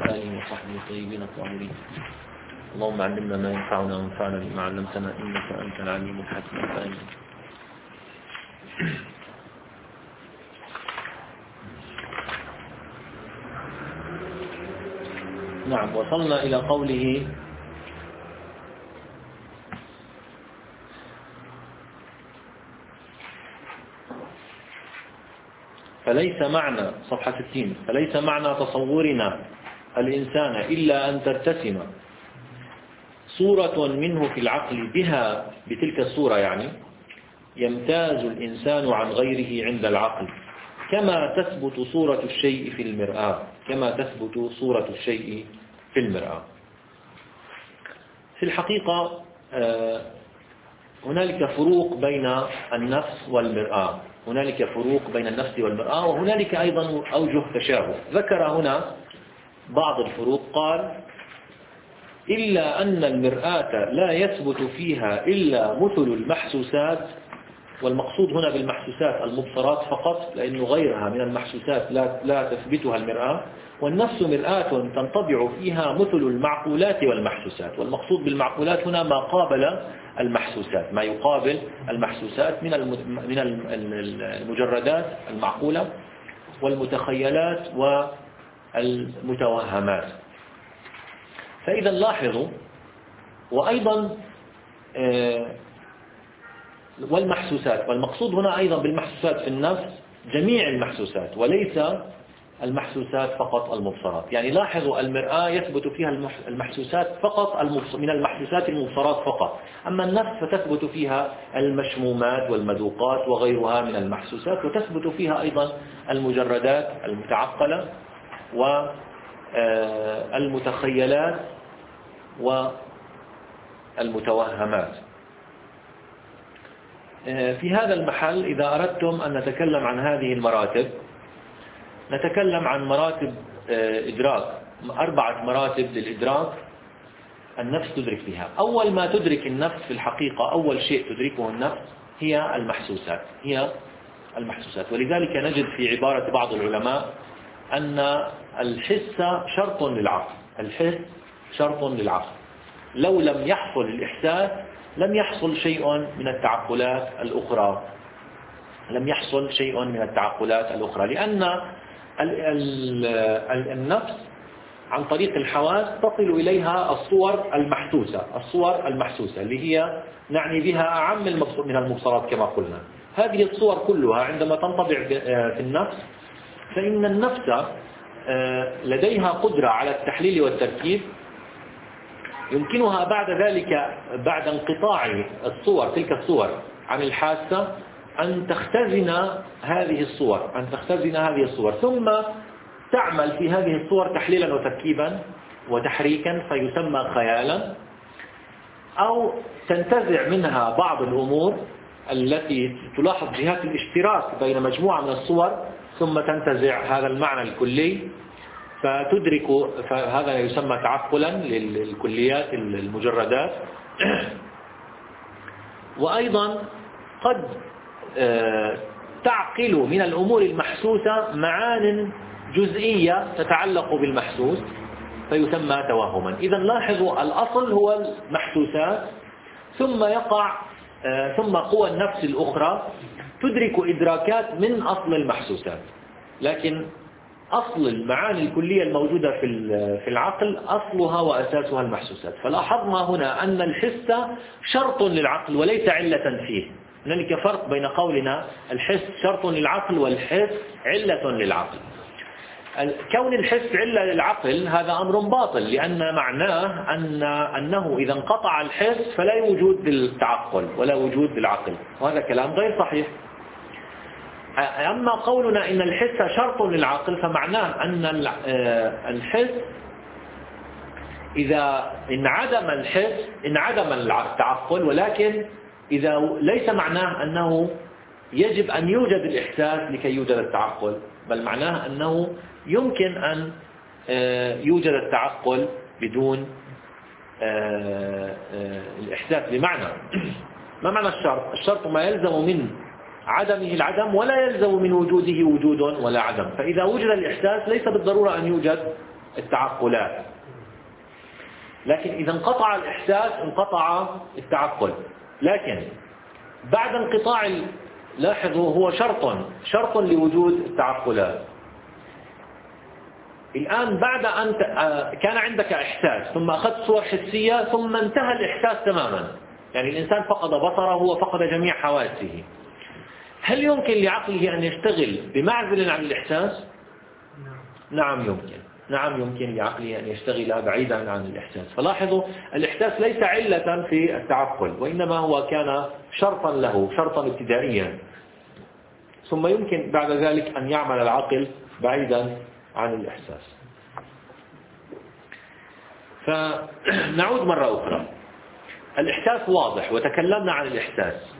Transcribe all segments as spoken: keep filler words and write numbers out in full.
آله وصحبه الطيبين الطاهرين. اللهم علمنا ما ينفعنا وانفعنا بما علمتنا إنك أنت العليم الحكيم. آمين. نعم، وصلنا إلى قوله فليس معنى صفحة ستين فليس معنى تصورنا الإنسان إلا أن ترتسم صورة منه في العقل بها بتلك الصورة، يعني يمتاز الإنسان عن غيره عند العقل كما تثبت صورة الشيء في المرآة كما تثبت صورة الشيء في المرآة. في الحقيقة هنالك فروق بين النفس والمرآة هنالك فروق بين النفس والمرآة وهنالك أيضا أوجه تشابه. ذكر هنا بعض الفروق، قال إلا أن المرآة لا يثبت فيها إلا مثل المحسوسات، والمقصود هنا بالمحسوسات المبصرات فقط، لأن غيرها من المحسوسات لا, لا تثبتها المرآة، والنفس مرآة تنطبع فيها مثل المعقولات والمحسوسات، والمقصود بالمعقولات هنا ما قابل المحسوسات، ما يقابل المحسوسات من من المجردات المعقولة والمتخيلات والمتوهمات. فإذا لاحظوا، وأيضا والمحسوسات، والمقصود هنا أيضا بالمحسوسات في النفس جميع المحسوسات وليس المحسوسات فقط المبصرات. يعني لاحظوا المرآة يثبت فيها المحسوسات فقط من المحسوسات المبصرات فقط، أما النفس فتثبت فيها المشمومات والمذوقات وغيرها من المحسوسات، وتثبت فيها أيضا المجردات المتعقلة والمتخيلات والمتوهمات. في هذا المحل إذا أردتم أن نتكلم عن هذه المراتب، نتكلم عن مراتب إدراك، أربعة مراتب للإدراك النفس تدرك فيها. أول ما تدرك النفس في الحقيقة، أول شيء تدركه النفس هي المحسوسات هي المحسوسات ولذلك نجد في عبارة بعض العلماء أن الحس شرط للعقل الحس شرط للعقل لو لم يحصل الإحساس لم يحصل شيء من التعقلات الأخرى لم يحصل شيء من التعقلات الأخرى لأن النفس عن طريق الحواس تصل إليها الصور المحسوسة الصور المحسوسة اللي هي نعني بها أعم من المبصرات كما قلنا. هذه الصور كلها عندما تنطبع في النفس، فإن النفس لديها قدرة على التحليل والتركيب، يمكنها بعد ذلك بعد انقطاع الصور تلك الصور عن الحاسة أن تختزن هذه الصور أن تختزن هذه الصور ثم تعمل في هذه الصور تحليلا وتركيبا وتحريكا فيسمى خيالا، أو تنتزع منها بعض الأمور التي تلاحظ جهات الاشتراك بين مجموعة من الصور ثم تنتزع هذا المعنى الكلي فتدرك، فهذا يسمى تعقلا للكليات المجردات. وأيضا قد تعقل من الأمور المحسوسة معان جزئية تتعلق بالمحسوس فيسمى توهما. إذا لاحظوا الأصل هو المحسوسات، ثم يقع ثم قوى النفس الأخرى تدرك إدراكات من أصل المحسوسات، لكن أصل المعاني الكلية الموجودة في في العقل أصلها وأساسها المحسوسات. فلاحظنا هنا أن الحس شرط للعقل وليس علة فيه. هنالك فرق بين قولنا الحس شرط للعقل والحس علة للعقل. كون الحس علة للعقل هذا أمر باطل، لأن معناه أن أنه إذا انقطع الحس فلا وجود للتعقل ولا وجود للعقل، وهذا كلام غير صحيح. أما قولنا إن الحس شرط للعقل فمعناه أن الحس إذا انعدم الحس انعدم التعقل، ولكن إذا ليس معناه أنه يجب أن يوجد الإحساس لكي يوجد التعقل، بل معناه أنه يمكن أن يوجد التعقل بدون الإحساس. بمعنى ما معنى الشرط؟ الشرط ما يلزم من عدمه العدم ولا يلزم من وجوده وجود ولا عدم. فإذا وجد الإحساس ليس بالضرورة أن يوجد التعقلات. لكن إذا انقطع الإحساس انقطع التعقل. لكن بعد انقطاع، لاحظوا هو شرط شرط لوجود التعقلات. الآن بعد أن كان عندك إحساس ثم أخذت صور حسية ثم انتهى الإحساس تماما، يعني الإنسان فقد بصره وفقد جميع حواسه، هل يمكن لعقله أن يشتغل بمعزل عن الإحساس؟ نعم يمكن. نعم يمكن لعقله أن يشتغل بعيدا عن الإحساس. فلاحظوا الإحساس ليس علة في التعقل، وإنما هو كان شرطا له، شرطا ابتدائيا، ثم يمكن بعد ذلك أن يعمل العقل بعيدا عن الإحساس. فنعود مرة أخرى. الإحساس واضح وتكلمنا عن الإحساس.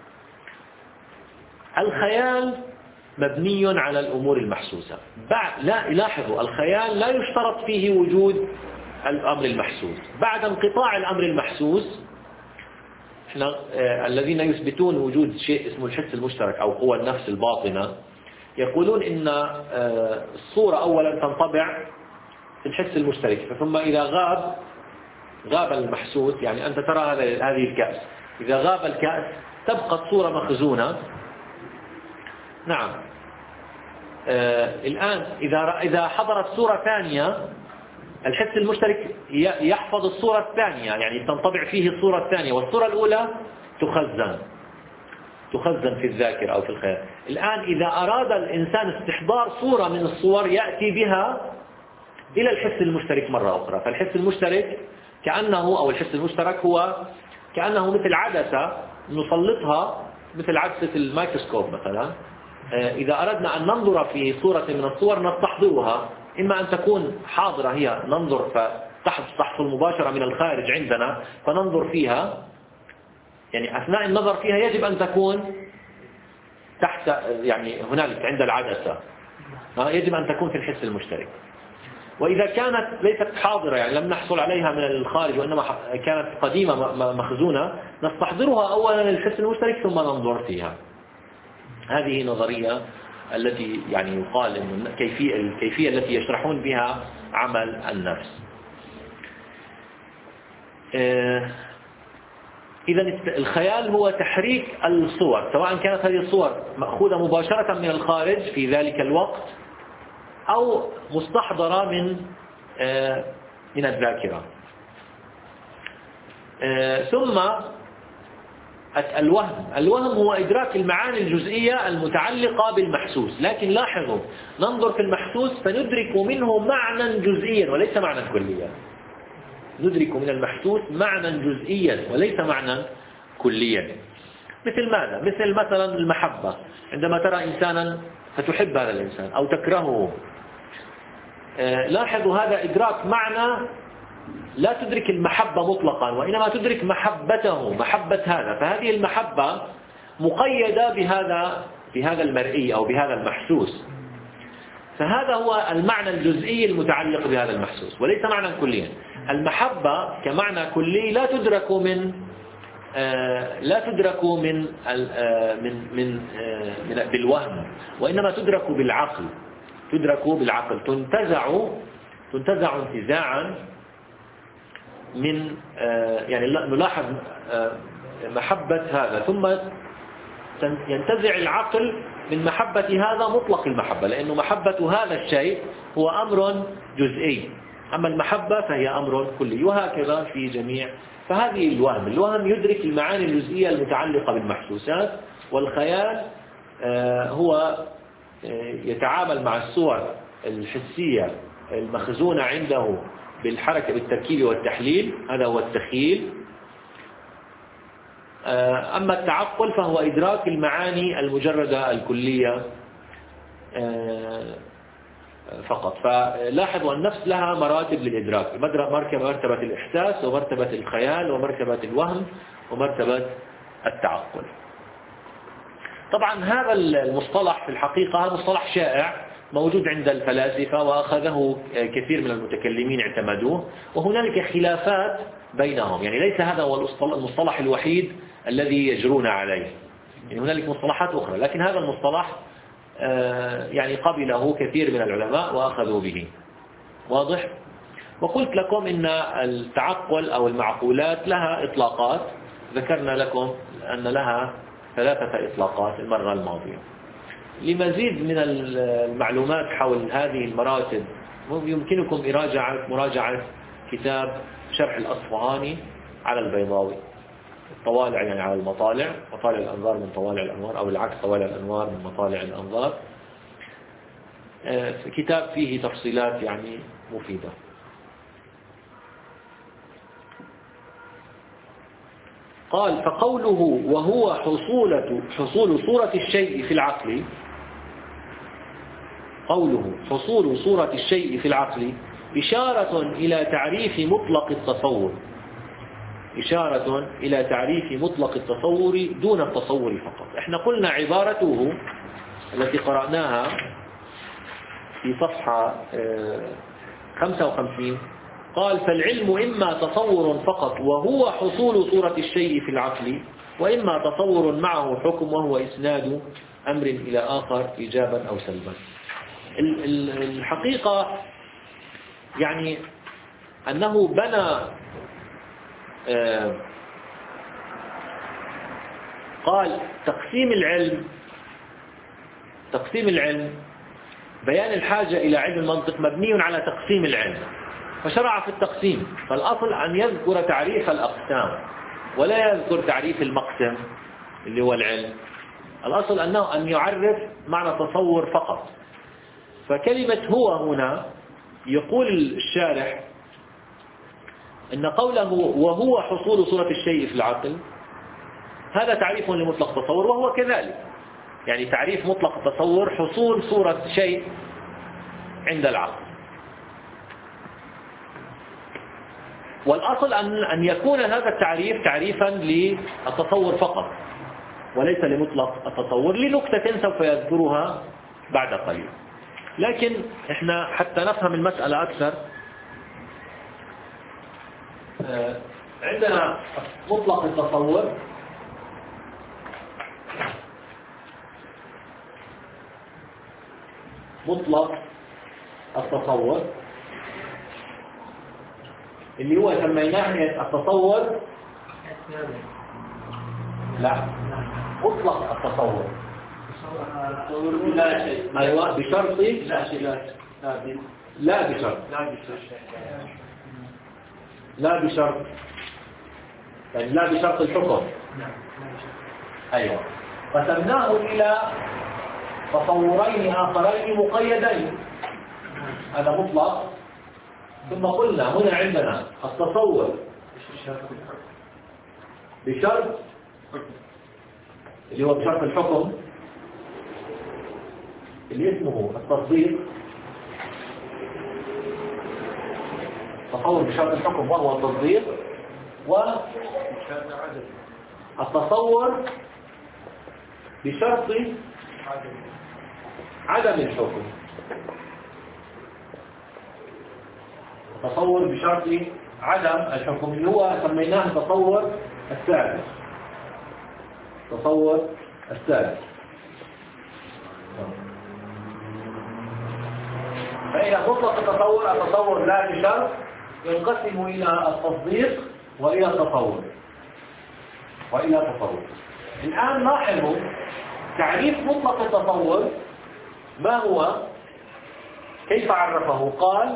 الخيال مبني على الأمور المحسوسة. بعد لا لاحظوا الخيال لا يشترط فيه وجود الأمر المحسوس. بعد انقطاع الأمر المحسوس، احنا آه الذين يثبتون وجود شيء اسمه الحس المشترك أو قوى النفس الباطنة يقولون إن آه الصورة أولا تنطبع في الحس المشترك، ثم إذا غاب غاب المحسوس، يعني أنت ترى هذه الكأس، إذا غاب الكأس تبقى الصورة مخزونة. نعم. آه الآن إذا إذا حضرت صورة ثانية، الحس المشترك يحفظ الصورة الثانية، يعني تنطبع فيه الصورة الثانية، والصورة الأولى تخزن تخزن في الذاكرة أو في الخيال. الآن إذا أراد الإنسان استحضار صورة من الصور يأتي بها إلى الحس المشترك مرة أخرى. فالحس المشترك كأنه أو الحس المشترك هو كأنه مثل عدسة نسلطها، مثل عدسة الميكروسكوب مثلا. إذا أردنا أن ننظر في صورة من الصور نستحضرها، إما أن تكون حاضرة هي ننظر فتحصل مباشرة من الخارج عندنا فننظر فيها، يعني أثناء النظر فيها يجب أن تكون تحت، يعني هنالك عند العدسة، يجب أن تكون في الحس المشترك. وإذا كانت ليست حاضرة، يعني لم نحصل عليها من الخارج وإنما كانت قديمة مخزونة، نستحضرها أولا للحس المشترك ثم ننظر فيها. هذه نظرية التي يعني يقال إن الكيفية الكيفية التي يشرحون بها عمل النفس. إذا الخيال هو تحريك الصور، سواء كانت هذه الصور مأخوذة مباشرة من الخارج في ذلك الوقت أو مستحضرة من من الذاكرة. ثم الوهم الوهم هو إدراك المعاني الجزئية المتعلقة بالمحسوس. لكن لاحظوا ننظر في المحسوس فندرك منه معنى جزئيا وليس معنى كليا. ندرك من المحسوس معنى جزئيا وليس معنى كليا. مثل ماذا؟ مثل مثلا المحبة، عندما ترى إنسانا فتحب هذا الإنسان أو تكرهه، لاحظوا هذا إدراك معنى، لا تدرك المحبة مطلقا وإنما تدرك محبته، محبة هذا. فهذه المحبة مقيدة بهذا بهذا المرئي أو بهذا المحسوس. فهذا هو المعنى الجزئي المتعلق بهذا المحسوس وليس معنى كليا. المحبة كمعنى كلي لا تدرك من آه لا تدرك من آه من من, آه من بالوهم، وإنما تدرك بالعقل. تدرك بالعقل، تنتزع تنتزع انتزاعا من آه يعني نلاحظ آه محبة هذا، ثم ينتزع العقل من محبة هذا مطلق المحبة، لأنه محبة هذا الشيء هو أمر جزئي، أما المحبة فهي أمر كلي، وهكذا في جميع. فهذه الوهم الوهم يدرك المعاني الجزئية المتعلقة بالمحسوسات، والخيال هو يتعامل مع الصور الحسية المخزونة عنده بالحركة بالتركيب والتحليل، هذا هو التخيل. أما التعقل فهو إدراك المعاني المجردة الكلية فقط. فلاحظوا النفس لها مراتب للإدراك، مرتبة الإحساس ومرتبة الخيال ومرتبة الوهم ومرتبة التعقل. طبعا هذا المصطلح في الحقيقة هذا مصطلح شائع موجود عند الفلاسفة، وأخذه كثير من المتكلمين اعتمدوه، وهنالك خلافات بينهم، يعني ليس هذا هو المصطلح الوحيد الذي يجرون عليه، يعني هنالك مصطلحات أخرى، لكن هذا المصطلح يعني قبله كثير من العلماء وأخذوا به. واضح؟ وقلت لكم إن التعقل أو المعقولات لها إطلاقات، ذكرنا لكم أن لها ثلاثة إطلاقات المرة الماضية. لمزيد من المعلومات حول هذه المراتب يمكنكم مراجعة مراجعة كتاب شرح الأصفهاني على البيضاوي، الطوالع يعني على المطالع، مطالع الأنظار من طوالع الأنوار، أو العكس طوالع الأنوار من مطالع الأنظار. كتاب فيه تفصيلات يعني مفيدة. قال: فقوله وهو حصولة حصول صورة الشيء في العقل، قوله حصول صورة الشيء في العقل إشارة إلى تعريف مطلق التصور، إشارة إلى تعريف مطلق التصور دون التصور فقط. احنا قلنا عبارته التي قرأناها في صفحة خمسة وخمسين، قال: فالعلم إما تصور فقط وهو حصول صورة الشيء في العقل، وإما تصور معه حكم وهو إسناد أمر إلى آخر إيجابا أو سلبا. الحقيقة يعني أنه بنى قال تقسيم العلم تقسيم العلم بيان الحاجة إلى علم المنطق مبني على تقسيم العلم، فشرع في التقسيم. فالأصل أن يذكر تعريف الأقسام ولا يذكر تعريف المقسم اللي هو العلم. الأصل أنه أن يعرف معنى التصور فقط. فكلمة هو هنا يقول الشارح إن قوله وهو حصول صورة الشيء في العقل هذا تعريف لمطلق التصور، وهو كذلك، يعني تعريف مطلق التصور حصول صورة شيء عند العقل. والأصل أن أن يكون هذا التعريف تعريفا للتصور فقط وليس لمطلق التصور، لنكتة سوف يذكرها بعد قليل. لكن احنا حتى نفهم المسألة أكثر، عندنا مطلق التصور مطلق التصور اللي هو سميناه التصور، لا مطلق التصور لا شيء، أيوة بشرط لا شيء لا بشرط لا بشرط يعني لا بشرط الحكم. أيوة، قسمناه إلى تصورين آخرين مقيدين، هذا مطلق. ثم قلنا هنا عندنا التصور بشرط اللي هو بشرط الحكم اللي اسمه التصديق، تصور بشرط الحكم وهو التصديق، والتصور بشرط عدم الحكم، التصور بشرط عدم الحكم اللي هو سميناه التصور الثالث، تصور الثالث. فإذا مطلق التصور التصور لا بشرط ينقسم إلى التصديق وإلى التصور وإلى التصور. الآن لاحظوا تعريف مطلق التصور ما هو، كيف عرفه؟ قال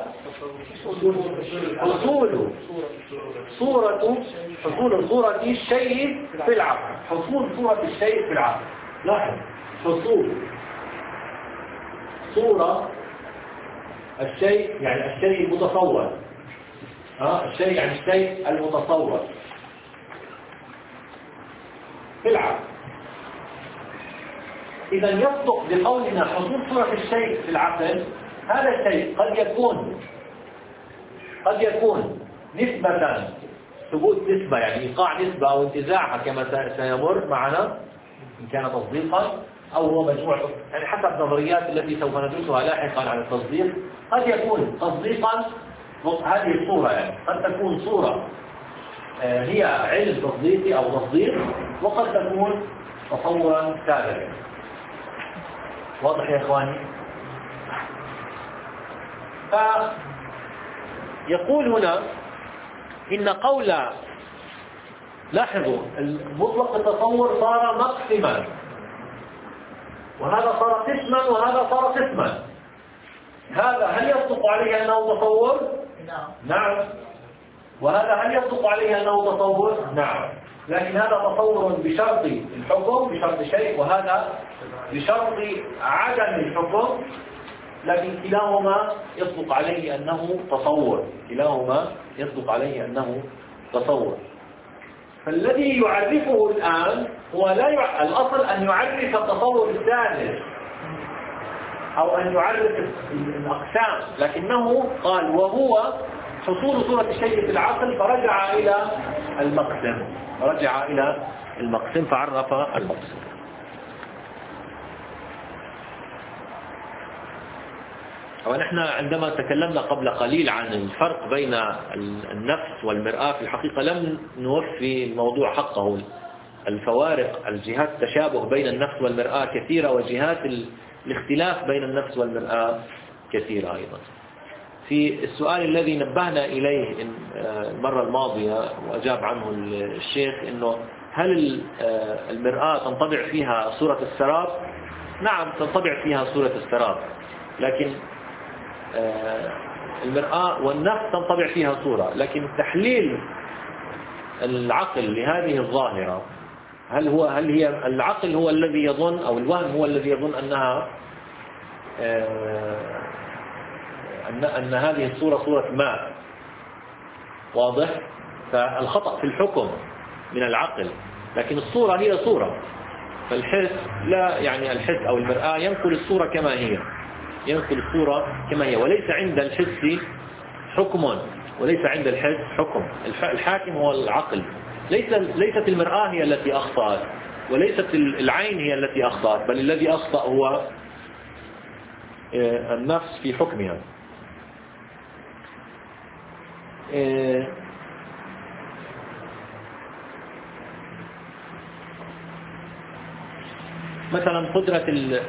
حصول صورة حصول صورة الشيء في العقل، حصول صورة الشيء في العقل. لاحظ، حصول صورة الشيء يعني الشيء المتصور، ها الشيء يعني الشيء المتصور في العقل. إذا يصدق بقولنا حصول صورة الشيء في العقل، هذا الشيء قد يكون قد يكون نسبة، ثبوت نسبة يعني إيقاع نسبة أو انتزاعها كما سيمر معنا إن كان تصديقا، أو هو مجموع يعني حسب النظريات التي سوف ندرسها لاحقا عن التصديق. قد يكون تصديقا هذه الصورة، يعني قد تكون صورة هي علم تصديقي أو تصديق، وقد تكون تصورا كاذبا. واضح يا إخواني؟ يقول هنا إن قول، لاحظوا مطلق التصور صار مقسما، وهذا صار قسما وهذا صار قسما. هذا هل يصدق عليه أنه تصور؟ نعم. وهذا هل يصدق عليه أنه تصور؟ نعم. لكن هذا تصور بشرط الحكم، بشرط شيء، وهذا بشرط عدم الحكم، لكن كلاهما يصدق عليه أنه تصور، كلاهما يصدق عليه أنه تصور. فالذي يعرفه الآن هو لا يع... الأصل أن يعرف التصور الثالث أو أن يعرف الأقسام، لكنه قال وهو حصول صورة الشيء في العقل، فرجع إلى المقسم، رجع إلى المقسم فعرف المقسم. ونحن عندما تكلمنا قبل قليل عن الفرق بين النفس والمرآة، في الحقيقة لم نوفي الموضوع حقه. الفوارق، الجهات التشابه بين النفس والمرآة كثيرة، وجهات الاختلاف بين النفس والمرآة كثيرة أيضا. في السؤال الذي نبهنا إليه المرة الماضية وأجاب عنه الشيخ، إنه هل المرآة تنطبع فيها صورة السراب؟ نعم، تنطبع فيها صورة السراب، لكن المرآة والنفس تنطبع فيها صورة، لكن تحليل العقل لهذه الظاهرة، هل هو هل هي العقل هو الذي يظن، أو الوهم هو الذي يظن أنها أن أن هذه الصورة صورة ماء، واضح؟ فالخطأ في الحكم من العقل، لكن الصورة هي صورة. فالحس لا، يعني الحس أو المرآة ينقل الصورة كما هي، ينقل الصورة كما هي، وليس عند الحس حكم، وليس عند الحس حكم. الحاكم هو العقل، ليس ليست المرآة هي التي أخطأت، وليست العين هي التي أخطأت، بل الذي أخطأ هو النفس في حكمها. مثلا قدرة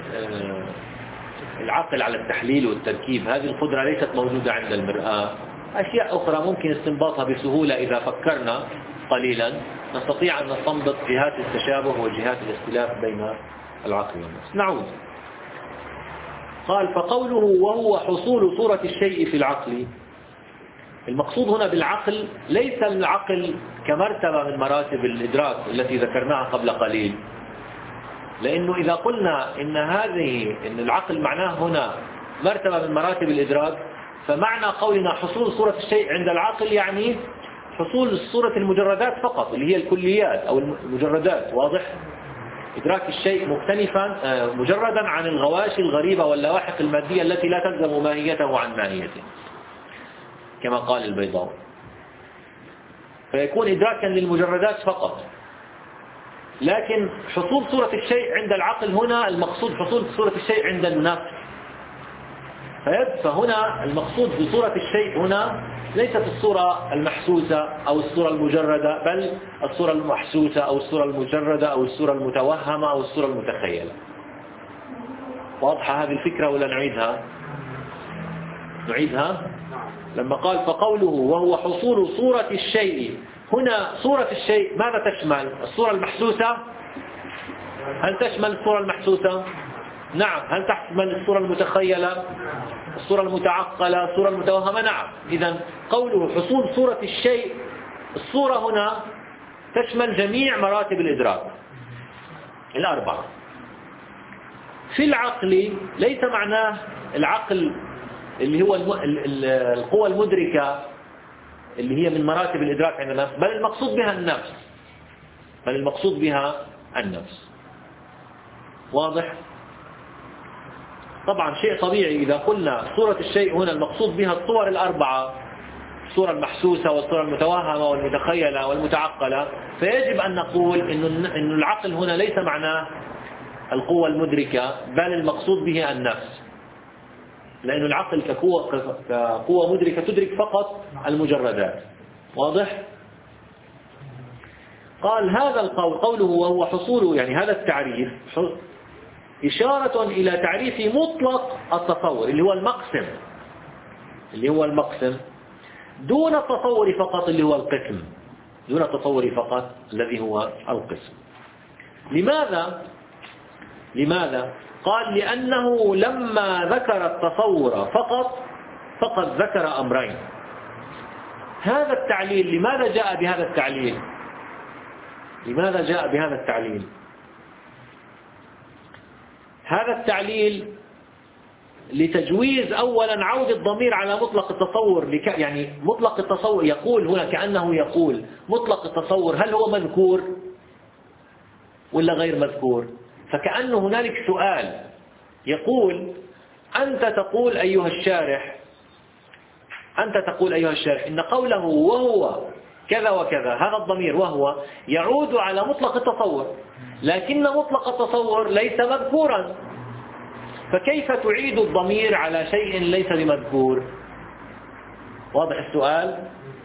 العقل على التحليل والتركيب، هذه القدرة ليست موجودة عند المرآة. أشياء أخرى ممكن استنباطها بسهولة إذا فكرنا قليلا، نستطيع أن نستنبط جهات التشابه وجهات الاختلاف بين العقل والنفس. نعود. قال فقوله وهو حصول صورة الشيء في العقل، المقصود هنا بالعقل ليس العقل كمرتبة من مراتب الإدراك التي ذكرناها قبل قليل، لأنه إذا قلنا إن هذه إن العقل معناه هنا مرتبة من مراتب الإدراك، فمعنى قولنا حصول صورة الشيء عند العقل يعني حصول صورة المجردات فقط، اللي هي الكليات أو المجردات. واضح؟ إدراك الشيء مختلفا مجردا عن الغواشي الغريبة واللواحق المادية التي لا تلزم ماهيته عن ماهيته، كما قال البيضاوي. فيكون إدراكا للمجردات فقط. لكن حصول صورة الشيء عند العقل هنا المقصود حصول صورة الشيء عند النفس. فهنا المقصود بصورة الشيء هنا ليست الصورة المحسوسة أو الصورة المجردة، بل الصورة المحسوسة أو الصورة المجردة أو الصورة المتوهمة أو الصورة المتخيلة. واضحة هذه الفكرة ولا نعيدها؟ نعيدها؟ لما قال فقوله وهو حصول صورة الشيء، هنا صورة الشيء ماذا تشمل؟ الصورة المحسوسة؟ هل تشمل الصورة المحسوسة؟ نعم. هل تشمل الصورة المتخيلة؟ الصورة المتعقلة؟ الصورة المتوهمة؟ نعم. إذن قوله حصول صورة الشيء، الصورة هنا تشمل جميع مراتب الإدراك الأربعة. في العقل ليس معناه العقل اللي هو القوى المدركة اللي هي من مراتب الإدراك عند النفس، بل المقصود بها النفس، بل المقصود بها النفس. واضح؟ طبعا شيء طبيعي إذا قلنا صورة الشيء هنا المقصود بها الصور الأربعة، الصورة المحسوسة والصورة المتوهمة والمتخيلة والمتعقلة، فيجب أن نقول إن العقل هنا ليس معناه القوة المدركة، بل المقصود به النفس، لأن العقل كقوة, كقوة مدركة تدرك فقط المجردات. واضح؟ قال هذا القول قوله وهو حصول، يعني هذا التعريف إشارة إلى تعريف مطلق التصور اللي هو المقسم، اللي هو المقسم دون التصور فقط اللي هو القسم، دون التصور فقط الذي هو القسم. لماذا؟ لماذا؟ قال لأنه لما ذكر التصور فقط فقد ذكر أمرين. هذا التعليل لماذا جاء بهذا التعليل؟ لماذا جاء بهذا التعليل؟ هذا التعليل لتجويز أولا عود الضمير على مطلق التصور، يعني مطلق التصور يقول هنا كأنه يقول مطلق التصور هل هو مذكور ولا غير مذكور؟ فكأنه هنالك سؤال يقول أنت تقول أيها الشارح أنت تقول أيها الشارح إن قوله وهو كذا وكذا هذا الضمير وهو يعود على مطلق التصور، لكن مطلق التصور ليس مذكورا، فكيف تعيد الضمير على شيء ليس بمذكور؟ واضح السؤال؟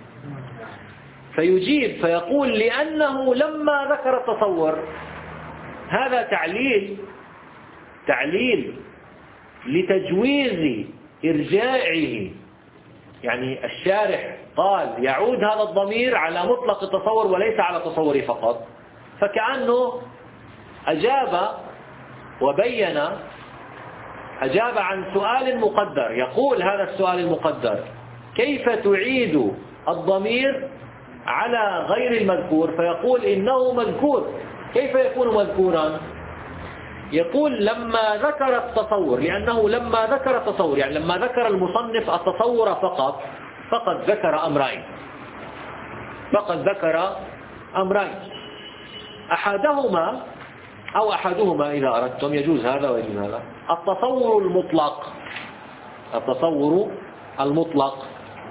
فيجيب فيقول لأنه لما ذكر التصور، هذا تعليل تعليل لتجويز إرجاعه، يعني الشارح قال يعود هذا الضمير على مطلق التصور وليس على التصور فقط، فكأنه أجاب وبين أجاب عن سؤال مقدر. يقول هذا السؤال المقدر كيف تعيد الضمير على غير المذكور؟ فيقول إنه مذكور. كيف يكون مذكورا؟ يقول لما ذكر التصور، لأنه لما ذكر التصور يعني لما ذكر المصنف التصور فقط فقد ذكر أمرين فقد ذكر أمرين أحدهما أو أحدهما إذا أردتم، يجوز هذا ويجوز هذا. التصور المطلق التصور المطلق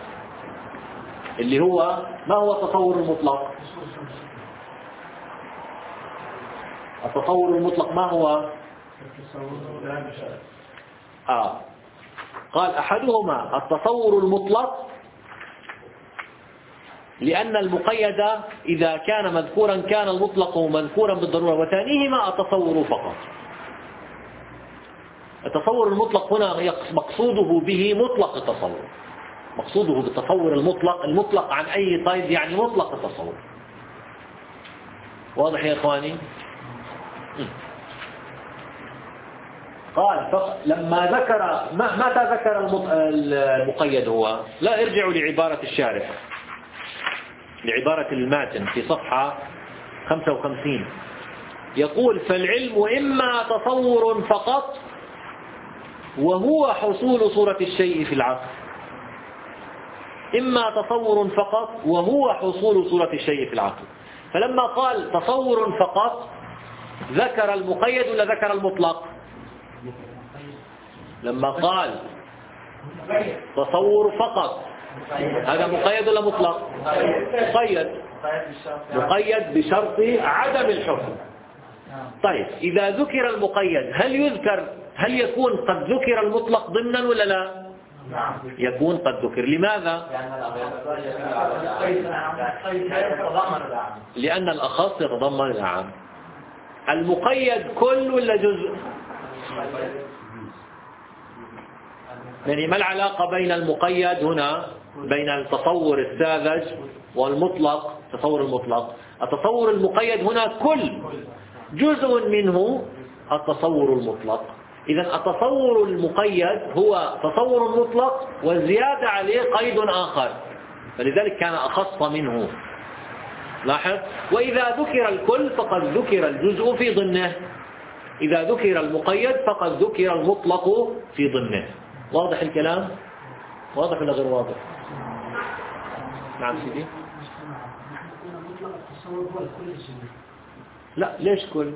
اللي هو ما هو التصور المطلق؟ التصور المطلق ما هو؟ آه. قال أحدهما التصور المطلق لأن المقيد إذا كان مذكورا كان المطلق مذكورا بالضرورة، وثانيهما التصور فقط. التصور المطلق هنا مقصوده به مطلق التصور، مقصوده بالتصور المطلق المطلق عن أي طيب يعني مطلق التصور. واضح يا إخواني؟ قال لما ذكر متى ذكر المقيد هو؟ لا، ارجعوا لعبارة الشارح، لعبارة الماتن في صفحة خمسة وخمسين. يقول فالعلم إما تصور فقط وهو حصول صورة الشيء في العقل، إما تصور فقط وهو حصول صورة الشيء في العقل. فلما قال تصور فقط ذكر المقيد ولا ذكر المطلق؟ لما قال تصور فقط هذا مقيد ولا مطلق؟ مقيد، مقيد بشرط عدم الحكم. طيب إذا ذكر المقيد هل يذكر هل يكون قد ذكر المطلق ضمنا ولا لا؟ يكون قد ذكر. لماذا؟ لأن الأخص يتضمن الأعم. المقيد كل ولا جزء؟ يعني ما العلاقة بين المقيد هنا بين التصور الساذج والمطلق؟ التصور المطلق التصور المقيد هنا كل جزء منه التصور المطلق. إذا التصور المقيد هو تصور مطلق والزيادة عليه قيد آخر، فلذلك كان أخص منه. لاحظ، وإذا ذكر الكل فقد ذكر الجزء في ضمنه، إذا ذكر المقيد فقد ذكر المطلق في ضمنه. واضح الكلام؟ واضح ولا غير واضح؟ نعم سيدي. لا، ليش كل؟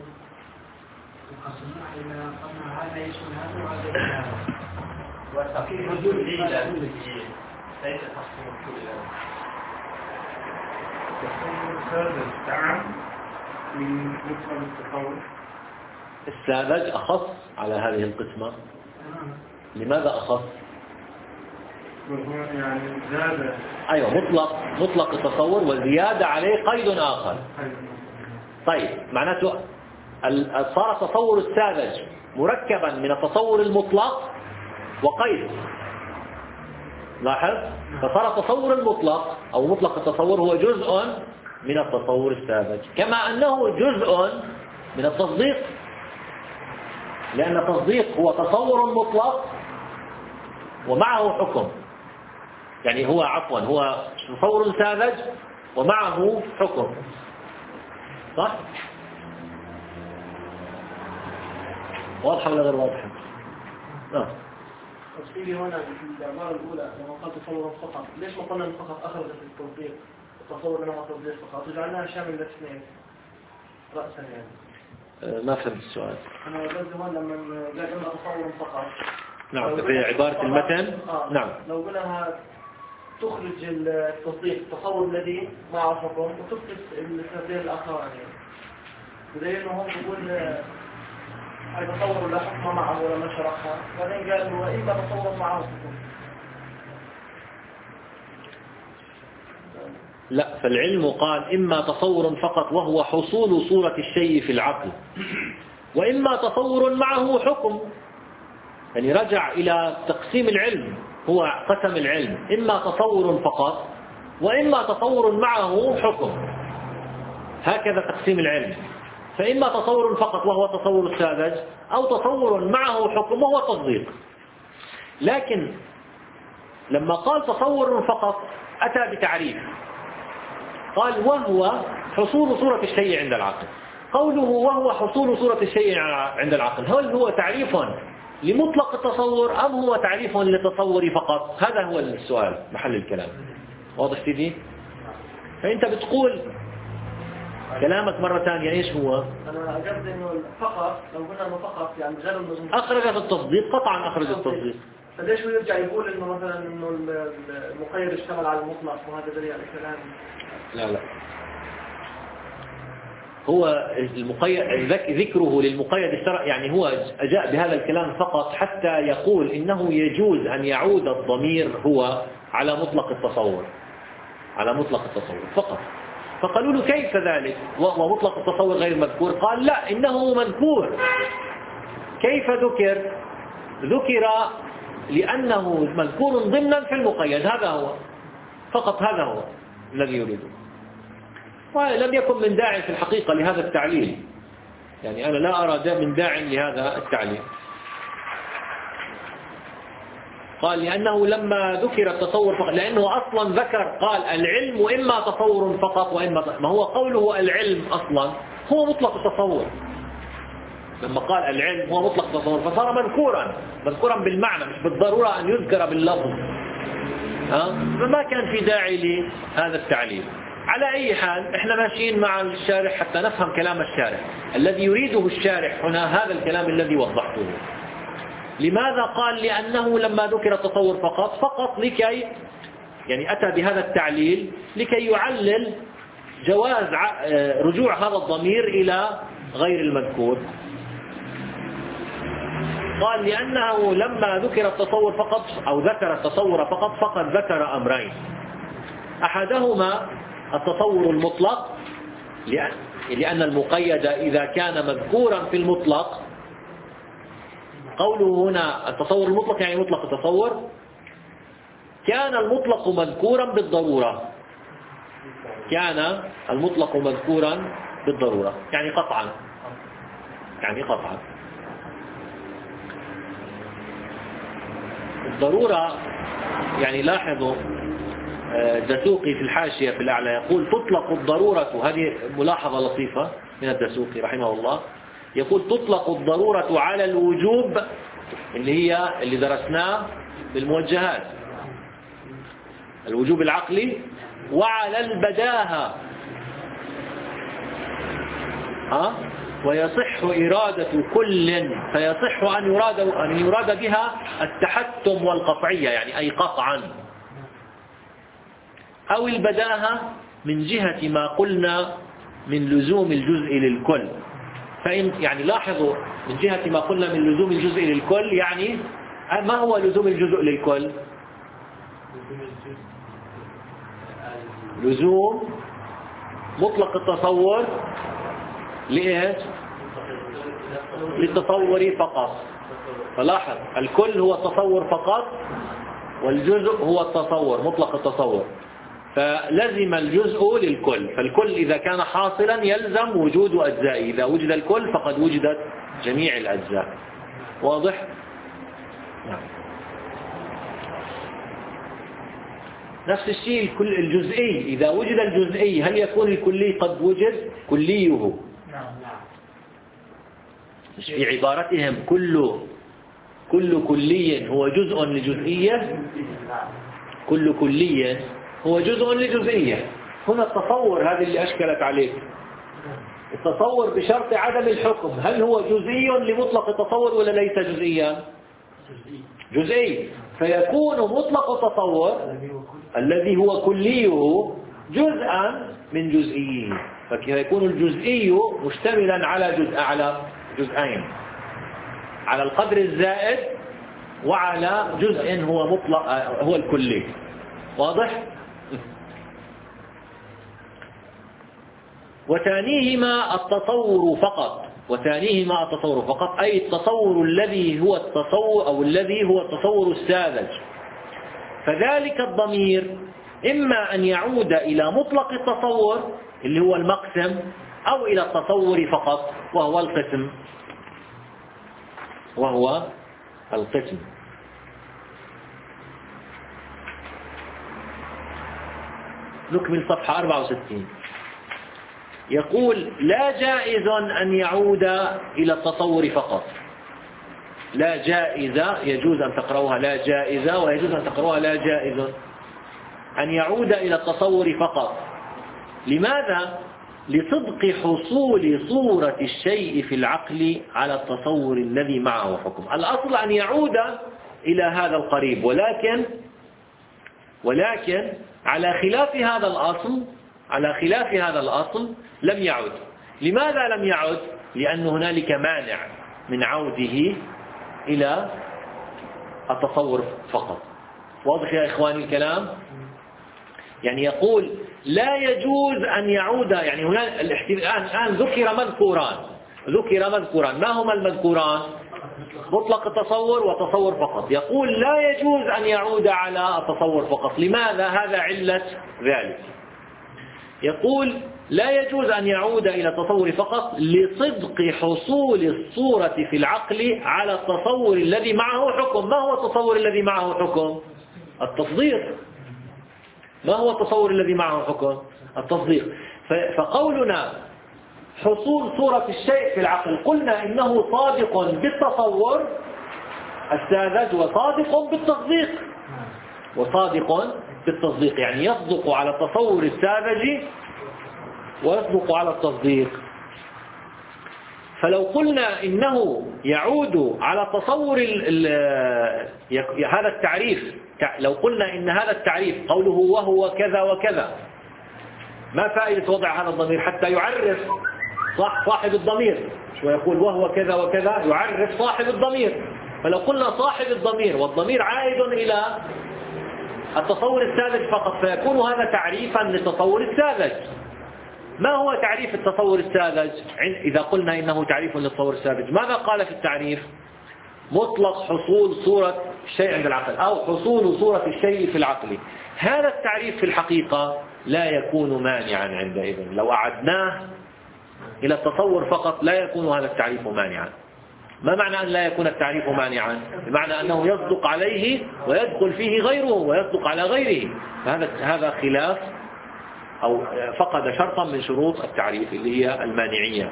الساذج أخص على هذه القسمة. لماذا أخص؟ يعني زاد. أيوة، مطلق مطلق التصور والزيادة عليه قيد آخر. طيب معناته صار التصور الساذج مركبا من التصور المطلق وقيد. لاحظ، فصار التصور المطلق أو مطلق التصور هو جزء من التصور الساذج، كما أنه جزء من التصديق، لأن التصديق هو تصور مطلق ومعه حكم، يعني هو عفوا هو تصور ساذج ومعه حكم، صح؟ واضحة ولا غير واضحة؟ نعم. تفصيلي هنا في العبارة الأولى لما قال تصور فقط، ليش ما قلنا فقط أخرجت التصديق التصور لما تصديق فقط وجعلناها شامل الاثنين رأسا يعني؟ أه ما فهمت السؤال. أنا قلت هون لما قال إما تصور فقط. نعم في عبارة المتن. آه. نعم. لو قلناها تخرج التصديق التصور الذي معه حكم وتفقد التصديق الآخرين يعني. بدليل إنه هم يقول هاي تصور لا حكم معه ولما شرحها، بعدين قال وإما تصور معه حكم. لا، فالعلم قال إما تصور فقط وهو حصول صورة الشيء في العقل، وإما تصور معه حكم، يعني رجع إلى تقسيم العلم، هو قسم العلم إما تصور فقط وإما تصور معه حكم، هكذا تقسيم العلم، فإما تصور فقط وهو تصور الساذج أو تصور معه حكم وهو تصديق. لكن لما قال تصور فقط أتى بتعريف، قال وهو حصول صورة الشيء عند العقل. قوله وهو حصول صورة الشيء عند العقل، هل هو تعريف لمطلق التصور أم هو تعريف للتصور فقط؟ هذا هو السؤال محل الكلام. واضح سيدي؟ فأنت بتقول كلامك مرة ثانية ايش هو؟ أنا أجبت إنه فقط لو قلنا إنه فقط يعني غير النظم أخرجت التصديق، قطعا أخرج التصديق. فليش هو يرجع يقول إنه مثلا إنه المقيد اشتغل على المطلق وهذا دليل على الكلام؟ لا لا، هو المقيد ذكره للمقيد اشترى، يعني هو أجاء بهذا الكلام فقط حتى يقول إنه يجوز أن يعود الضمير هو على مطلق التصور، على مطلق التصور فقط. فقالوا له كيف ذلك ومطلق التصور غير مذكور؟ قال لا، إنه مذكور. كيف ذكر؟ ذكر لأنه مذكور ضمنا في المقيد، هذا هو فقط، هذا هو الذي يريده. ولم يكن من داعي في الحقيقة لهذا التعليل، يعني أنا لا أرى من داعي لهذا التعليل. قال لأنه لما ذكر التصور فقط، لأنه أصلا ذكر قال العلم إما تصور فقط وإما، ما هو قوله العلم أصلا هو مطلق التصور، لما قال العلم هو مطلق التصور فصار مذكورا، مذكورا بالمعنى مش بالضرورة أن يذكر باللفظ، ها؟ فما كان في داعي لهذا التعليل. على أي حال احنا ماشيين مع الشارح حتى نفهم كلام الشارح، الذي يريده الشارح هنا هذا الكلام الذي وضحته. لماذا قال لأنه لما ذكر التصور فقط فقط لكي يعني أتى بهذا التعليل لكي يعلل جواز رجوع هذا الضمير إلى غير المذكور. قال لأنه لما ذكر التصور فقط أو ذكر التصور فقط فقد ذكر أمرين، أحدهما التصور المطلق، لأن المقيد إذا كان مذكورا في المطلق، قوله هنا التصور المطلق يعني مطلق التصور، كان المطلق مذكورا بالضرورة، كان المطلق مذكورا بالضرورة يعني قطعا، يعني قطعا الضرورة. يعني لاحظوا الدسوقي في الحاشية في الأعلى يقول تطلق الضرورة، هذه ملاحظة لطيفة من الدسوقي رحمه الله، يقول تطلق الضرورة على الوجوب اللي هي اللي درسناه بالموجهات، الوجوب العقلي، وعلى البداهة، ها؟ ويصح إرادة كل، فيصح أن يراد أن يراد بها التحتم والقطعية يعني أي قطعا، أو البداهة من جهة ما قلنا من لزوم الجزء للكل. فإن يعني لاحظوا من جهة ما قلنا من لزوم الجزء للكل، يعني ما هو لزوم الجزء للكل؟ لزوم مطلق التصور لإيش؟ للتصور فقط. فلاحظ الكل هو التصور فقط، والجزء هو التصور، مطلق التصور، فلزم الجزء للكل، فالكل إذا كان حاصلا يلزم وجود أجزائه، إذا وجد الكل فقد وجدت جميع الأجزاء. واضح؟ نعم. نفس الشيء الكل الجزئي، إذا وجد الجزئي هل يكون الكلي قد وجد؟ كليه. مش في عبارتهم كل كل كلي هو جزء لجزئية، كل كلي هو جزء لجزئية. هنا التصور هذه اللي أشكلت عليك، التصور بشرط عدم الحكم، هل هو جزئي لمطلق التصور ولا ليس جزئيا؟ جزئي، فيكون مطلق التصور الذي هو كليه جزءا من جزئيه، فيكون الجزئي مشتملا على جزء على جزئين، على القدر الزائد وعلى جزء هو مطلق هو الكلي. واضح؟ وثانيهما التصور فقط، وثانيهما التصور فقط أي التصور الذي هو التصور أو الذي هو التصور الساذج، فذلك الضمير إما أن يعود إلى مطلق التصور اللي هو المقسم، أو إلى التصور فقط وهو القسم وهو القسم. نكمل صفحة أربعة وستين. يقول لا جائز أن يعود إلى التصور فقط. لا جائزة يجوز أن تقرأوها لا جائزة، ويجوز أن تقرأوها لا جائز، أن يعود إلى التصور فقط. لماذا؟ لصدق حصول صورة الشيء في العقل على التصور الذي معه حكم. الأصل أن يعود إلى هذا القريب، ولكن ولكن على خلاف هذا الأصل على خلاف هذا الأصل لم يعد. لماذا لم يعد؟ لأن هنالك مانع من عوده إلى التصور فقط. واضح يا إخواني الكلام؟ يعني يقول لا يجوز أن يعود، يعني هنا الآن الآن ذكر مذكوران ذكر مذكوران ما هما المذكوران؟ مطلق التصور وتصور فقط. يقول لا يجوز أن يعود على التصور فقط. لماذا؟ هذا علة ذلك. يقول لا يجوز أن يعود إلى التصور فقط لصدق حصول الصورة في العقل على التصور الذي معه حكم. ما هو التصور الذي معه حكم؟ التصديق. ما هو التصور الذي معه حكم؟ التصديق. فقولنا حصول صورة الشيء في العقل، قلنا إنه صادق بالتصور الساذج وصادق بالتصديق وصادق بالتصديق يعني يصدق على التصور الساذج ويصدق على التصديق. فلو قلنا إنه يعود على التصور ال ال هذا التعريف، لو قلنا إن هذا التعريف قوله وهو كذا وكذا، ما فائدة وضع هذا الضمير؟ حتى يعرف صح صاحب الضمير، شو يقول وهو كذا وكذا يعرف صاحب الضمير. فلو قلنا صاحب الضمير والضمير عائد إلى التصور الساذج فقط، فيكون هذا تعريفا للتصور الساذج. ما هو تعريف التصور الساذج؟ إذا قلنا إنه تعريف للتصور الساذج، ماذا قال في التعريف؟ مطلق حصول صورة الشيء عند العقل، أو حصول صورة الشيء في العقل. هذا التعريف في الحقيقة لا يكون مانعا عندئذ. لو أعدناه إلى التصور فقط لا يكون هذا التعريف مانعا. ما معنى أن لا يكون التعريف مانعا؟ بمعنى أنه يصدق عليه ويدخل فيه غيره ويصدق على غيره. فهذا هذا خلاف أو فقد شرطا من شروط التعريف اللي هي المانعية.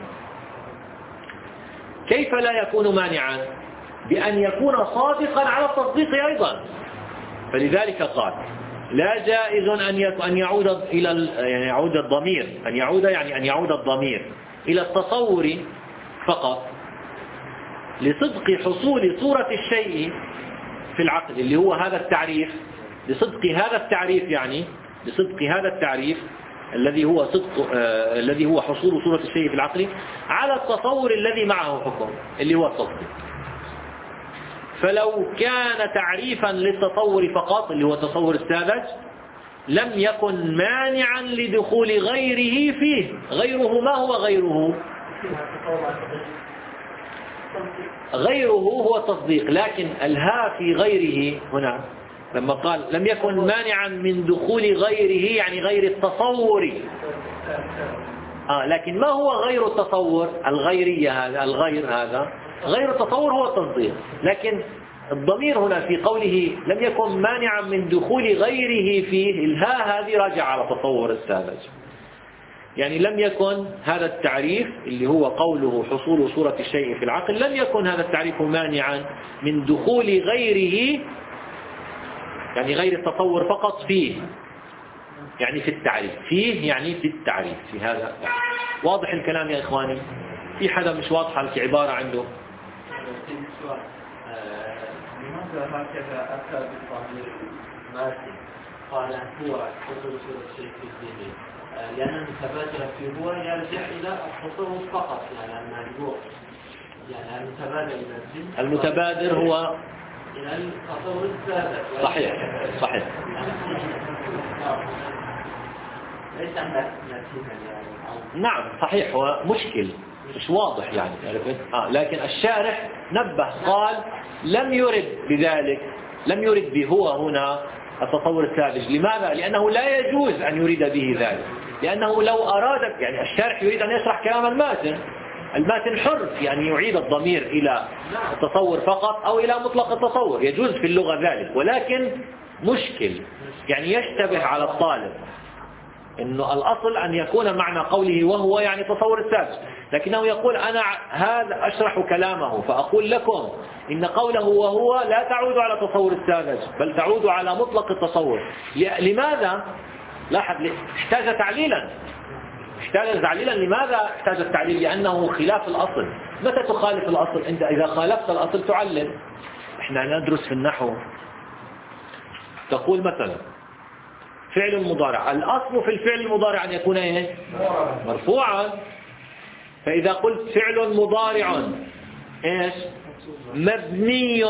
كيف لا يكون مانعا؟ بأن يكون صادقا على التصديق أيضا. فلذلك قال لا جائز أن أن يعود إلى يعني يعود الضمير أن يعود يعني أن يعود الضمير إلى التصور فقط لصدق حصول صورة الشيء في العقل اللي هو هذا التعريف، لصدق هذا التعريف يعني لصدق هذا التعريف الذي هو صدق آه الذي هو حصول صورة الشيء في العقل على التصور الذي معه حكم اللي هو التصديق. فلو كان تعريفا للتصور فقط اللي هو التصور الساذج لم يكن مانعا لدخول غيره فيه. غيره ما هو غيره؟ غيره هو التصديق، لكن الها في غيره هنا لما قال لم يكن مانعا من دخول غيره يعني غير التصور. آه لكن ما هو غير التصور؟ الغيرية هذا الغير هذا غير التصور هو التصديق. لكن الضمير هنا في قوله لم يكن مانعا من دخول غيره فيه، الهاء هذه راجع على تصور الساذج. يعني لم يكن هذا التعريف اللي هو قوله حصول صورة الشيء في العقل، لم يكن هذا التعريف مانعا من دخول غيره، يعني غير التصور فقط فيه، يعني في التعريف، فيه يعني في التعريف، في هذا. واضح الكلام يا إخواني؟ في حدا مش واضحة العبارة عنده؟ لماذا هكذا أتى بالضمير الماسي؟ قال هو حصول صورة الشيء في الذهن، لأن المتبادر في هو يرجع إلى التصور فقط، يعني المرجوع، يعني المتبادر إلى الذهن، المتبادر هو إلى التصور السابق. صحيح صحيح. ليس عندك نتيجة يعني. نعم صحيح، هو مشكل مش واضح يعني، عرفت؟ آه لكن الشارح نبه قال لم يرد بذلك، لم يرد بهو هنا التصور الساذج. لماذا؟ لأنه لا يجوز أن يريد به ذلك، لأنه لو أراد، يعني الشارح يريد أن يشرح كلام الماتن، الماتن حر يعني يعيد الضمير إلى التصور فقط أو إلى مطلق التصور، يجوز في اللغة ذلك، ولكن مشكل يعني يشتبه على الطالب إنه الأصل أن يكون معنى قوله وهو يعني تصور الساذج، لكنه يقول أنا هذا أشرح كلامه فأقول لكم إن قوله وهو لا تعود على تصور الساذج بل تعود على مطلق التصور. لماذا؟ لاحظ، احتاج تعليلا، احتاج تعليلا. لماذا احتاج التعليل؟ لأنه خلاف الأصل. متى تخالف الأصل؟ أنت إذا خالفت الأصل تعلل. احنا ندرس في النحو تقول مثلا فعل مضارع، الأصل في الفعل المضارع أن يكون ايه؟ مرفوعا. فإذا قلت فعل مضارع ايش؟ مبني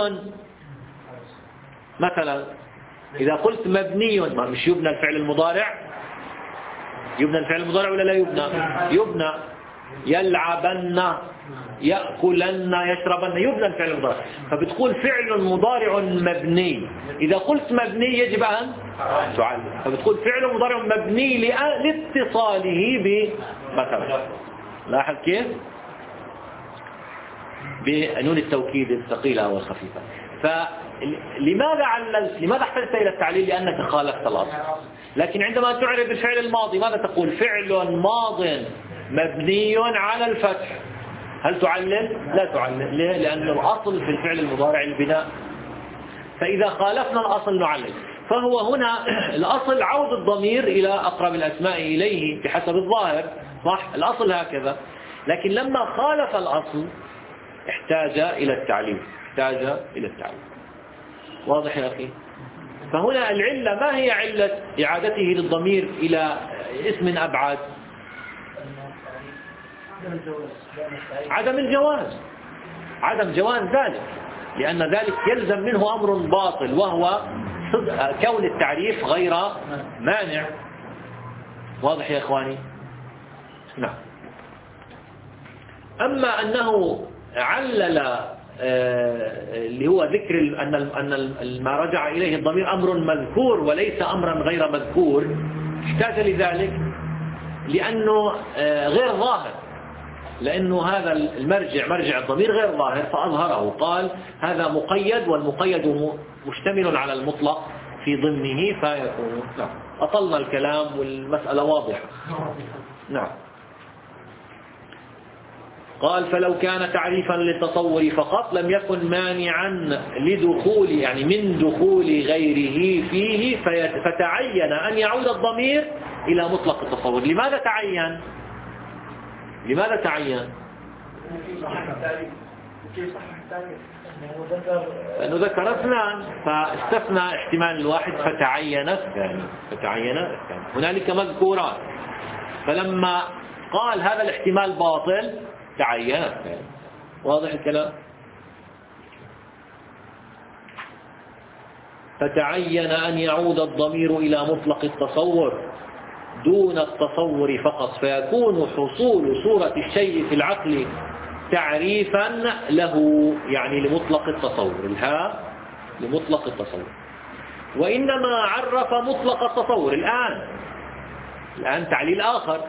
مثلا، إذا قلت مبني ما مش يبنى الفعل المضارع؟ يبنى الفعل المضارع ولا لا يبنى؟ يبنى. يلعبن، يأكلن، يشربن، يبنى الفعل المضارع. فبتقول فعل مضارع مبني، إذا قلت مبني يجب أن تعلم، فبتقول فعل مضارع مبني لاتصاله بمثلا. لاحظ كيف؟ بنون التوكيد الثقيلة والخفيفة. فلماذا عللت؟ لماذا احتجت إلى التعليل؟ لأنك خالفت الأصل. لكن عندما تعرف الفعل الماضي ماذا تقول؟ فعل ماض مبني على الفتح. هل تعلل؟ لا تعلل. ليه؟ لأن الأصل في الفعل المضارع البناء، فإذا خالفنا الأصل نعلل. فهو هنا الأصل عود الضمير إلى أقرب الأسماء إليه بحسب الظاهر، صح؟ الأصل هكذا. لكن لما خالف الأصل احتاج إلى التعليل، احتاج إلى التعليل. واضح يا أخي؟ فهنا العلة ما هي علة إعادته للضمير إلى اسم أبعد؟ عدم الجواز، عدم جواز ذلك، لأن ذلك يلزم منه أمر باطل وهو كون التعريف غير مانع. واضح يا إخواني؟ نعم. أما أنه علل اللي هو ذكر أن أن ما رجع إليه الضمير أمر مذكور وليس أمرا غير مذكور، احتاج لذلك لأنه غير ظاهر، لأنه هذا المرجع مرجع الضمير غير ظاهر فأظهره. قال هذا مقيد، والمقيد مشتمل على المطلق في ضمنه فيكون. نعم. أطلنا الكلام والمسألة واضحة. نعم. قال فلو كان تعريفا للتصور فقط لم يكن مانعا لدخول يعني من دخول غيره فيه، فتعين أن يعود الضمير إلى مطلق التصور. لماذا تعين؟ لماذا تعين؟ لأنه ذكر اثنان فاستثنى احتمال الواحد فتعين الثاني، فتعين الثاني. هنالك مذكورات، فلما قال هذا الاحتمال باطل تعين الثاني. واضح الكلام؟ فتعين أن يعود الضمير إلى مطلق التصور دون التصور فقط، فيكون حصول صورة الشيء في العقل تعريفا له، يعني لمطلق التصور. الهاء لمطلق التصور. وإنما عرف مطلق التصور. الآن الآن تعليل آخر.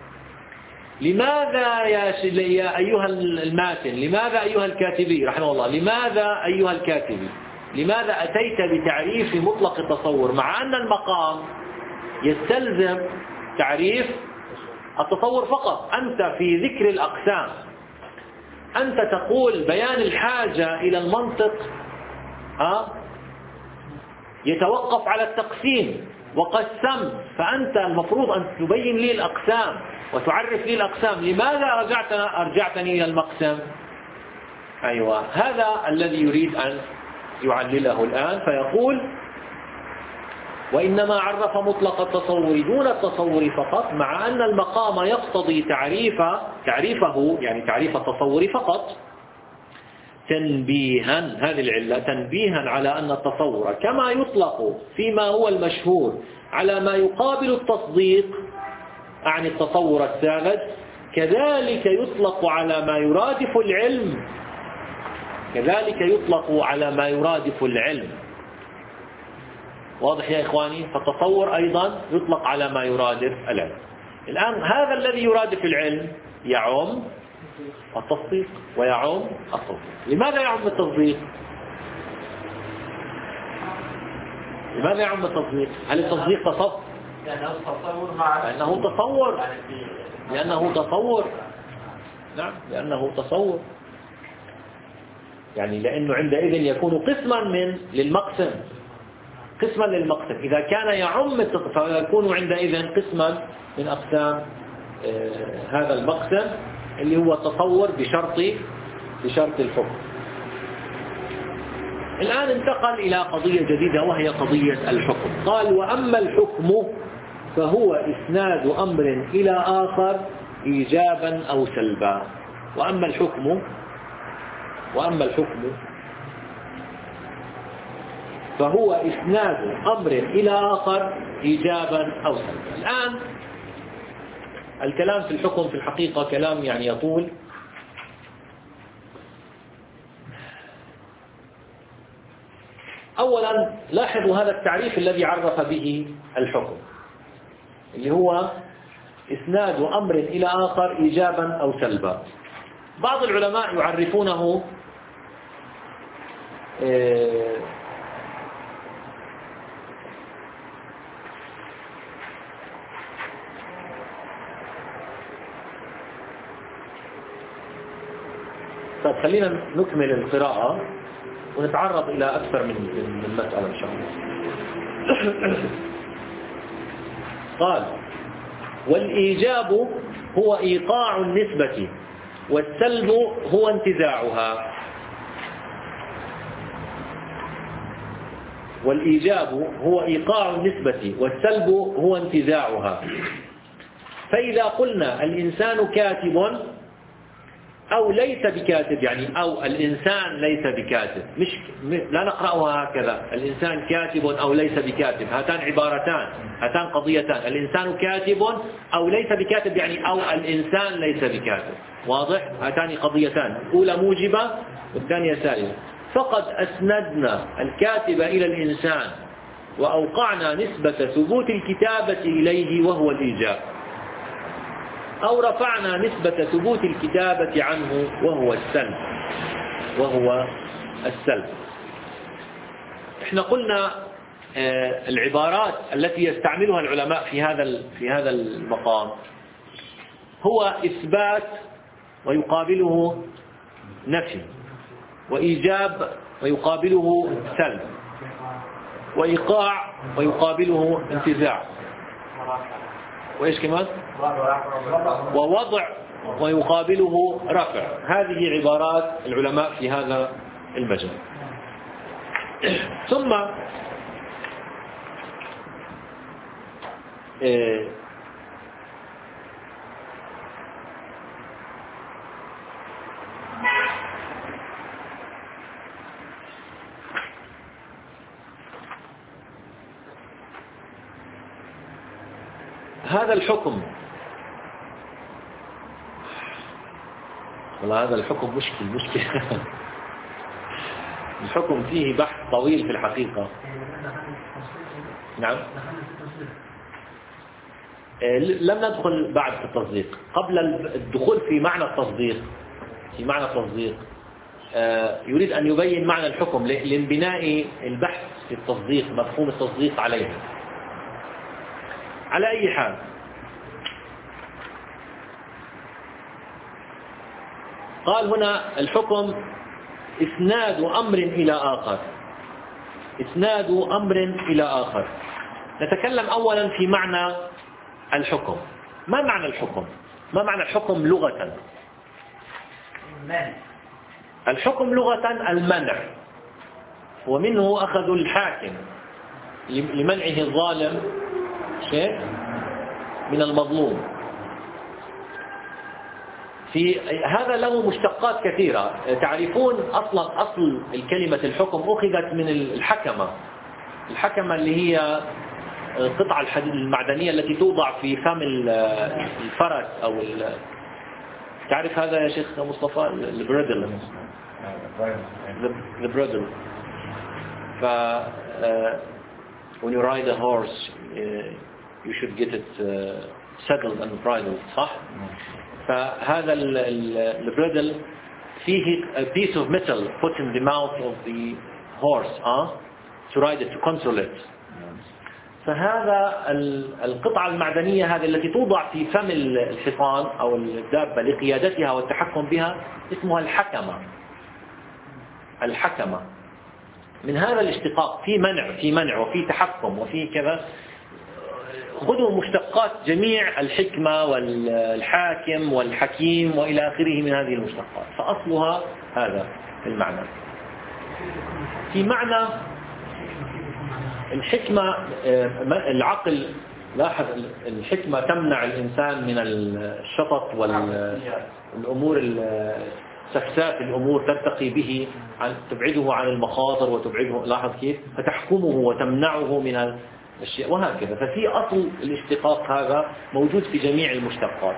لماذا يا أيها الماتن، لماذا أيها الكاتبي رحمه الله، لماذا أيها الكاتبي لماذا أتيت بتعريف مطلق التصور مع أن المقام يستلزم تعريف التصور فقط؟ أنت في ذكر الأقسام أنت تقول بيان الحاجة إلى المنطق ها يتوقف على التقسيم، وقسمت، فأنت المفروض أن تبين لي الأقسام وتعرف لي الأقسام. لماذا رجعت أرجعتني إلى المقسم؟ أيوة، هذا الذي يريد أن يعلله الآن، فيقول وإنما عرف مطلق التصور دون التصور فقط، مع أن المقام يقتضي تعريف تعريفه يعني تعريف التصور فقط، تنبيها، هذه العلة، تنبيها على أن التصور كما يطلق فيما هو المشهور على ما يقابل التصديق عن التصور الثابت، كذلك يطلق على ما يرادف العلم كذلك يطلق على ما يرادف العلم. واضح يا إخواني؟ فالتصور أيضا يطلق على ما يرادف العلم. الآن هذا الذي يرادف العلم يعم التصديق ويعم التصديق. لماذا يعم التصديق؟ لماذا يعم التصديق؟ هل التصديق تصور؟ لأنه تصور مع لأنه تصور لأنه تصور نعم لأنه تصور يعني لأنه عندئذ يكون قسما من للمقسم قسما للمقسم. إذا كان يعم فيكون عندئذ قسما من أقسام آه هذا المقسم اللي هو التصور بشرط بشرط الحكم. الآن انتقل إلى قضية جديدة وهي قضية الحكم. قال وأما الحكم فهو إسناد أمر إلى آخر إيجابا أو سلبا. وأما الحكم وأما الحكم فهو إسناد أمر إلى آخر إيجابا أو سلبا. الآن الكلام في الحكم في الحقيقة كلام يعني يطول. أولا لاحظوا هذا التعريف الذي عرف به الحكم اللي هو إسناد أمر إلى آخر إيجابا أو سلبا. بعض العلماء يعرفونه آه طيب خلينا نكمل القراءة ونتعرض إلى أكثر من من مسألة إن شاء الله. قال والإيجاب هو إيقاع النسبة والسلب هو انتزاعها. والإيجاب هو إيقاع النسبة والسلب هو انتزاعها. فإذا قلنا الإنسان كاتب أو ليس بكاتب، يعني أو الإنسان ليس بكاتب، مش لا نقرأها هكذا الإنسان كاتب أو ليس بكاتب، هاتان عبارتان، هاتان قضيتان، الإنسان كاتب أو ليس بكاتب يعني أو الإنسان ليس بكاتب. واضح؟ هاتان قضيتان، الأولى موجبة والثانية سالبة. فقد أسندنا الكاتب إلى الإنسان وأوقعنا نسبة ثبوت الكتابة إليه وهو الإيجاب، أو رفعنا نسبة ثبوت الكتابة عنه وهو السلب وهو السلب. احنا قلنا آه العبارات التي يستعملها العلماء في هذا في هذا المقام هو إثبات ويقابله نفي، وإيجاب ويقابله سلب، وإيقاع ويقابله انتزاع، وإيش كمان؟ ووضع ويقابله رفع. هذه عبارات العلماء في هذا المجال. ثم إيه هذا الحكم، والله هذا الحكم مشكل مشكلة الحكم فيه بحث طويل في الحقيقة. نعم. لم ندخل بعد في التصديق. قبل الدخول في معنى التصديق في معنى التصديق يريد أن يبين معنى الحكم لانبناء البحث في التصديق، مفهوم التصديق عليه. على أي حال، قال هنا الحكم إسناد أمر إلى آخر. إسناد أمر إلى آخر. نتكلم أولا في معنى الحكم. ما معنى الحكم؟ ما معنى الحكم لغة؟ الحكم لغة المنع، ومنه أخذ الحاكم لمنعه الظالم شيء من المظلوم. في هذا له مشتقات كثيرة. تعرفون أصلا أصل الكلمة الحكم أخذت من الحكمة. الحكمة اللي هي القطعة الحديد المعدنية التي توضع في فم الفرس أو ال... تعرف هذا يا شيخ مصطفى؟ البريدل. البريدل. ف when you ride a horse you should get it saddled and bridled. صح؟ فهذا البريدل فيه a piece of metal put in the mouth of the horse uh, to ride it, to control it. فهذا القطعة المعدنية هذه التي توضع في فم الحصان أو الدابة لقيادتها والتحكم بها اسمها الحكمة. الحكمة من هذا الاشتقاق، في منع في منع وفي تحكم وفي كذا. خذوا مشتقات جميع الحكمة والحاكم والحكيم وإلى آخره من هذه المشتقات، فأصلها هذا المعنى. في معنى الحكمة العقل. لاحظ الحكمة تمنع الإنسان من الشطط والأمور السفسات، الأمور ترتقي به، تبعده عن المخاطر وتبعده. لاحظ كيف فتحكمه وتمنعه من الشيء وهكذا. ففي أصل الاشتقاق هذا موجود في جميع المشتقات.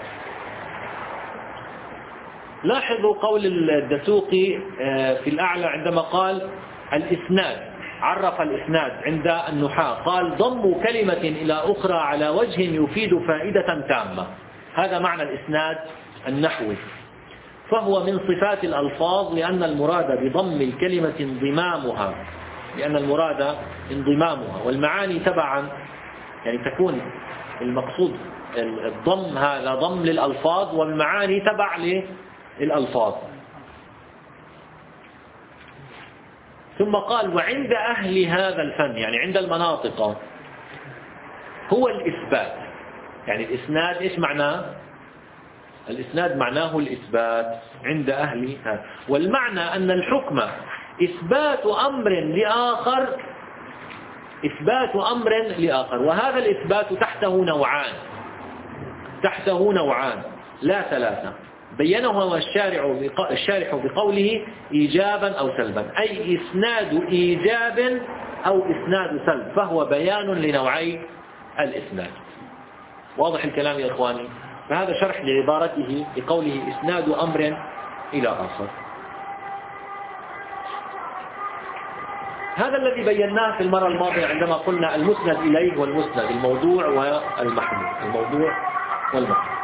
لاحظوا قول الدسوقي في الأعلى عندما قال الإسناد، عرف الإسناد عند النحاة قال ضم كلمة إلى أخرى على وجه يفيد فائدة تامة. هذا معنى الإسناد النحوي، فهو من صفات الألفاظ لأن المراد بضم الكلمة انضمامها، لأن المراد انضمامها، والمعاني تبعا يعني تكون المقصود الضم هذا ضم للألفاظ والمعاني تبع للألفاظ. ثم قال وعند أهل هذا الفن، يعني عند المناطق، هو الإثبات. يعني الإسناد إيش معناه؟ الإسناد معناه الإثبات عند أهل هذا. والمعنى أن الحكم إثبات أمر لآخر، إثبات أمر لآخر، وهذا الإثبات تحته نوعان، تحته نوعان لا ثلاثة، بينهما الشارع الشارح بقوله إيجابا أو سلبا، أي إسناد إيجاب أو إسناد سلب، فهو بيان لنوعي الإسناد. واضح الكلام يا إخواني؟ فهذا شرح لعبارته بقوله إسناد أمر إلى آخر. هذا الذي بيناه في المرة الماضية عندما قلنا المسند إليه والمسند، الموضوع والمحمول، الموضوع والمحمول.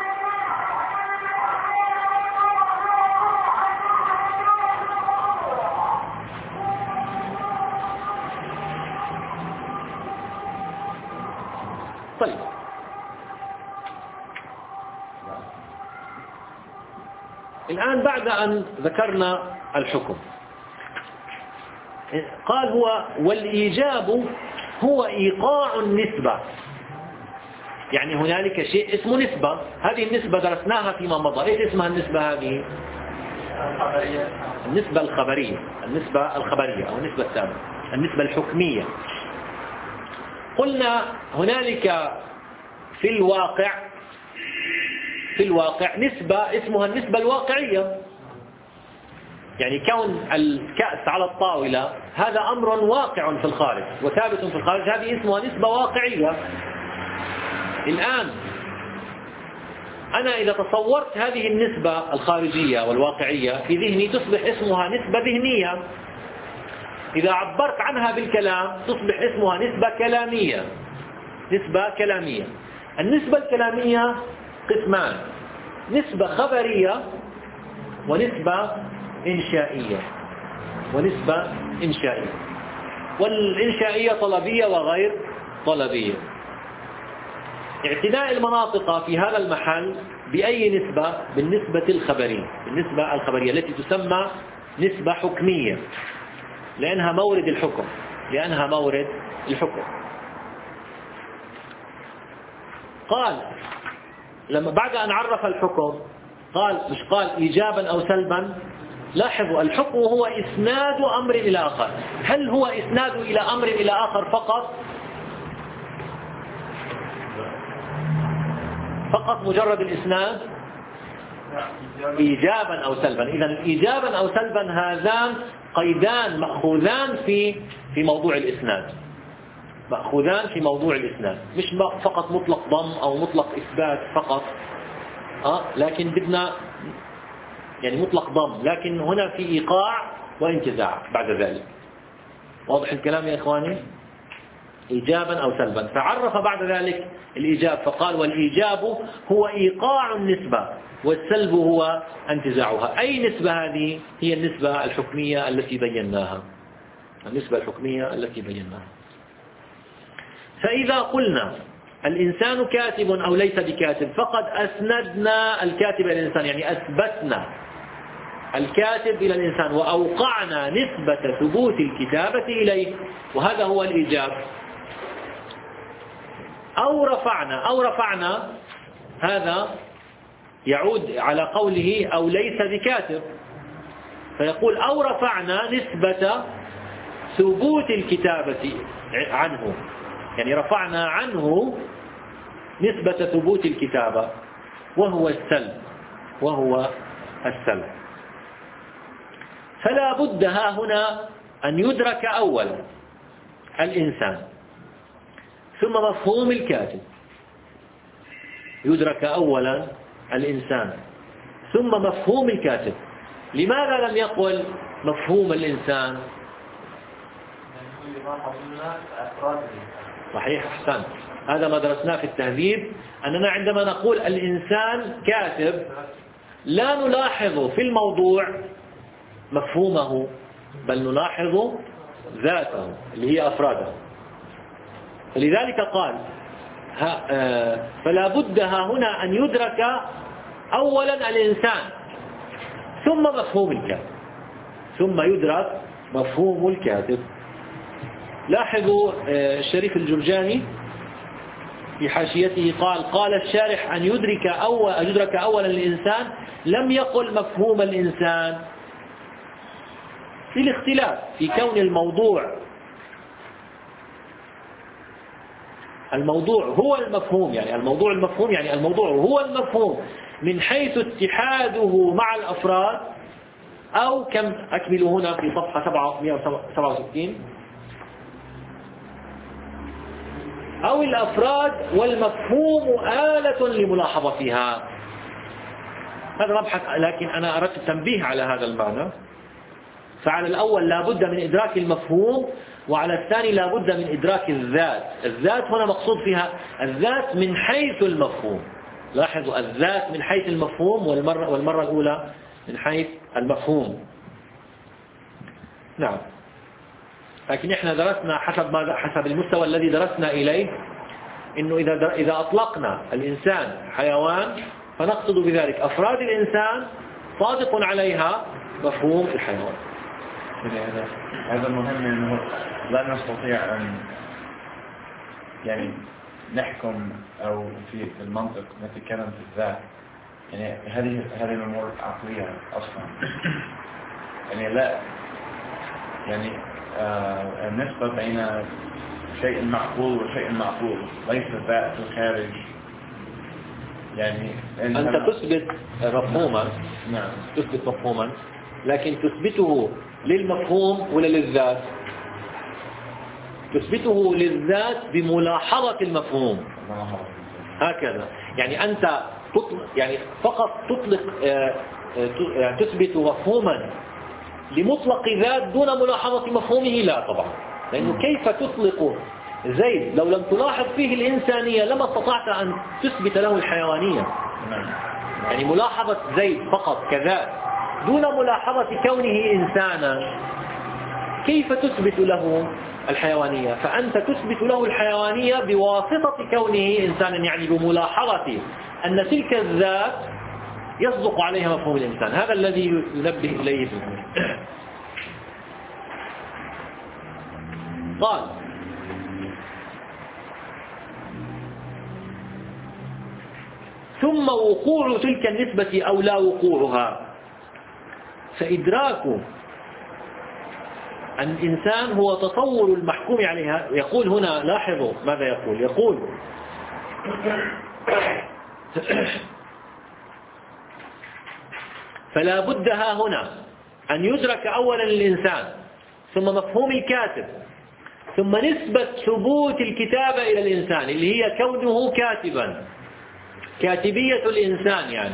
طيب، الآن بعد أن ذكرنا الحكم قال هو والإيجاب هو إيقاع النسبة. يعني هنالك شيء اسمه نسبة، هذه النسبة درسناها فيما مضى. إيش اسمها النسبة هذه؟ النسبة الخبرية، النسبة الخبرية أو النسبة الثابتة، النسبة الحكمية. قلنا هنالك في الواقع في الواقع نسبة اسمها النسبة الواقعية. يعني كون الكأس على الطاولة هذا أمر واقع في الخارج وثابت في الخارج، هذه اسمها نسبة واقعية. الآن أنا إذا تصورت هذه النسبة الخارجية والواقعية في ذهني تصبح اسمها نسبة ذهنية. إذا عبرت عنها بالكلام تصبح اسمها نسبة كلامية. نسبة كلامية. النسبة الكلامية قسمان: نسبة خبرية ونسبة إنشائية ونسبة إنشائية والإنشائية طلبية وغير طلبية. اعتناء المناطق في هذا المحل بأي نسبة؟ بالنسبة الخبرية، بالنسبة الخبرية التي تسمى نسبة حكمية لأنها مورد الحكم لأنها مورد الحكم. قال لما بعد أن عرف الحكم قال مش قال إيجابا أو سلبا. لاحظوا الحكم هو إسناد أمر إلى آخر. هل هو إسناد إلى أمر إلى آخر فقط فقط مجرد الإسناد؟ إيجابا أو سلبا. إذن إيجابا أو سلبا هذان قيدان مأخوذان في في موضوع الإسناد، مأخوذان في موضوع الإسناد، مش فقط مطلق ضم أو مطلق إثبات فقط، أه لكن بدنا يعني مطلق ضم، لكن هنا في إيقاع وانتزاع بعد ذلك. واضح الكلام يا إخواني؟ إيجابا أو سلبا. فعرف بعد ذلك الإيجاب فقال: والإيجاب هو إيقاع النسبة والسلب هو انتزاعها. أي نسبة هذه؟ هي النسبة الحكمية التي بيناها، النسبة الحكمية التي بيناها. فإذا قلنا الإنسان كاتب أو ليس بكاتب فقد أسندنا الكاتب إلى الإنسان، يعني أثبتنا الكاتب إلى الإنسان وأوقعنا نسبة ثبوت الكتابة إليه، وهذا هو الإيجاب. أو رفعنا أو رفعنا هذا يعود على قوله أو ليس بكاتب، فيقول أو رفعنا نسبة ثبوت الكتابة عنه، يعني رفعنا عنه نسبة ثبوت الكتابة وهو السلب وهو السلب. فلا بد ها هنا أن يدرك أولا الإنسان ثم مفهوم الكاتب. يدرك أولا الإنسان ثم مفهوم الكاتب. لماذا لم يقل مفهوم الإنسان؟ صحيح، أحسن. هذا ما درسناه في التهذيب، أننا عندما نقول الإنسان كاتب لا نلاحظ في الموضوع مفهومه، بل نلاحظ ذاته اللي هي أفراده. فلذلك قال فلا بد ها هنا أن يدرك أولا الإنسان ثم مفهوم الكاتب، ثم يدرك مفهوم الكاتب. لاحظوا الشريف الجرجاني في حاشيته قال قال الشارح أن يدرك أول أن يدرك أولا الإنسان، لم يقل مفهوم الإنسان، في الاختلاف في كون الموضوع الموضوع هو المفهوم، يعني الموضوع المفهوم يعني الموضوع هو المفهوم من حيث اتحاده مع الأفراد، أو كم أكملوا هنا في صفحة سبعمائة وسبعة وستين، أو الأفراد والمفهوم آلة لملاحظتها. هذا مبحث، لكن أنا أردت التنبيه على هذا المعنى. فعلى الأول لا بد من إدراك المفهوم، وعلى الثاني لا بد من إدراك الذات. الذات هنا مقصود فيها الذات من حيث المفهوم. لاحظوا الذات من حيث المفهوم، والمرة, والمرة الأولى من حيث المفهوم. نعم، لكن إحنا درسنا حسب ما حسب المستوى الذي درسنا إليه، إنه إذا إذا أطلقنا الإنسان حيوان فنقصد بذلك أفراد الإنسان صادق عليها مفهوم الحيوان. هذا هذا المهم، إنه لا نستطيع أن يعني نحكم أو في المنطق نتكلم في الذات، يعني هذه هذه الأمور عقلية أصلا. يعني لا يعني آه النسبة بين شيء معقول وشيء معقول ليس ذات الخارج. يعني أنت تثبت مفهوما، نعم تثبت مفهوما، لكن تثبته للمفهوم ولا للذات؟ تثبته للذات بملاحظة المفهوم. هكذا يعني أنت تطلق، يعني فقط تطلق يعني تثبت مفهوما لمطلق ذات دون ملاحظة مفهومه، لا طبعا، لأنه كيف تطلق زيد لو لم تلاحظ فيه الإنسانية لما استطعت أن تثبت له الحيوانية. يعني ملاحظة زيد فقط كذات دون ملاحظة كونه إنسانا كيف تثبت له الحيوانية؟ فأنت تثبت له الحيوانية بواسطة كونه إنسانا، يعني بملاحظة أن تلك الذات يصدق عليها مفهوم الإنسان. هذا الذي ينبه إليه في الحديث. قال ثم وقوع تلك النسبة أو لا وقوعها، فإدراك الإنسان هو تصور المحكوم عليها. يقول هنا، لاحظوا ماذا يقول، يقول فلا بد ها هنا أن يدرك أولا الإنسان ثم مفهوم الكاتب ثم نسبة ثبوت الكتابة إلى الإنسان اللي هي كونه كاتبا، كاتبية الإنسان يعني،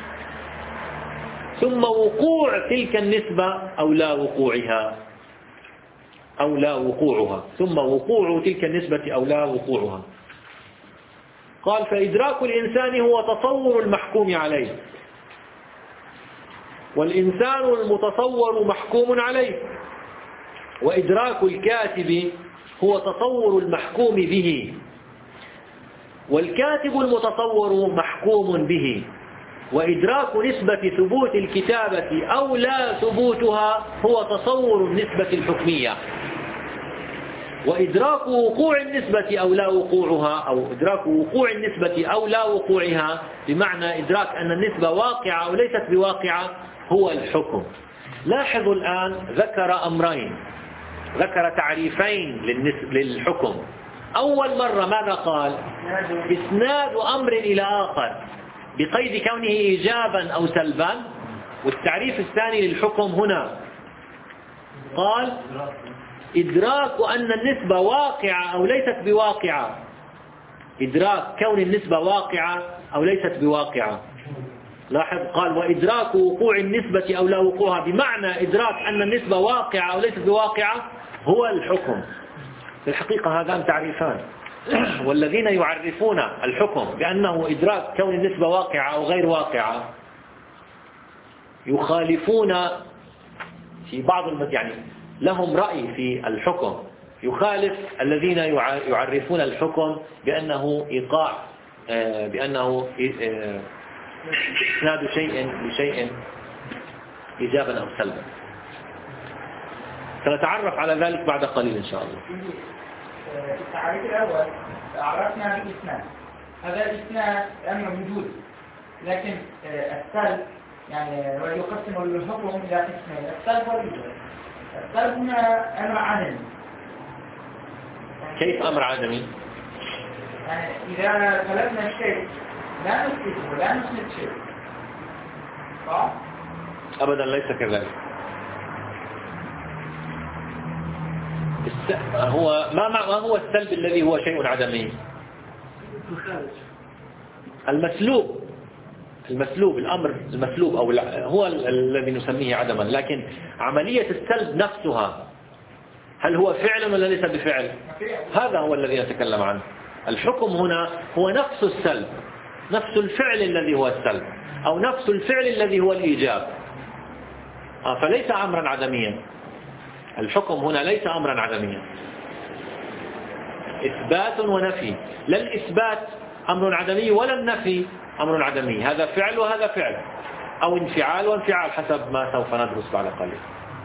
ثم وقوع تلك النسبة أو لا وقوعها أو لا وقوعها ثم وقوع تلك النسبة أو لا وقوعها. قال فإدراك الإنسان هو تصور المحكوم عليه، والإنسان المتصور محكوم عليه، وإدراك الكاتب هو تصور المحكوم به، والكاتب المتصور محكوم به، وإدراك نسبة ثبوت الكتابة أو لا ثبوتها هو تصور النسبة الحكمية، وإدراك وقوع النسبة أو لا وقوعها أو إدراك وقوع النسبة أو لا وقوعها بمعنى إدراك أن النسبة واقعة أو ليست بواقعة هو الحكم. لاحظوا الآن ذكر أمرين، ذكر تعريفين للحكم. أول مرة ماذا قال؟ إسناد أمر إلى آخر بقيد كونه إيجابا أو سلبا. والتعريف الثاني للحكم هنا قال إدراك أن النسبة واقعة أو ليست بواقعة، إدراك كون النسبة واقعة أو ليست بواقعة. لاحظ قال وإدراك وقوع النسبة أو لا وقوعها بمعنى إدراك أن النسبة واقعة أو ليست بواقعة هو الحكم. في الحقيقة هذان تعريفان، والذين يعرفون الحكم بأنه إدراك كون النسبة واقعة أو غير واقعة يخالفون في بعض المد... يعني لهم رأي في الحكم يخالف الذين يعرفون الحكم بأنه إيقاع بأنه إسناد شيء لشيء إيجابا أو سلبا. سنتعرف على ذلك بعد قليل إن شاء الله. في التعريف الأول عرفنا بالإسناد، هذا الإسناد أمر موجود، لكن السلب يعني يقسم الحكم إلى قسمين، السلب والإيجاب. السلب هنا أمر عدمي. كيف أمر عدمي؟ يعني إذا طلبنا الشيء لا نثبته ولا نسند شيء، صح؟ أبدا ليس كذلك. هو ما ما هو السلب الذي هو شيء عدمي؟ المسلوب، المسلوب الأمر المسلوب أو هو الذي نسميه عدما. لكن عملية السلب نفسها هل هو فعل ولا ليس بفعل؟ هذا هو الذي نتكلم عنه. الحكم هنا هو نفس السلب، نفس الفعل الذي هو السلب أو نفس الفعل الذي هو الإيجاب، فليس أمرا عدميا. الحكم هنا ليس أمرا عدميا، إثبات ونفي. لا الإثبات أمر عدمي ولا النفي أمر عدمي، هذا فعل وهذا فعل، أو انفعال وانفعال حسب ما سوف ندرس بعد قليل.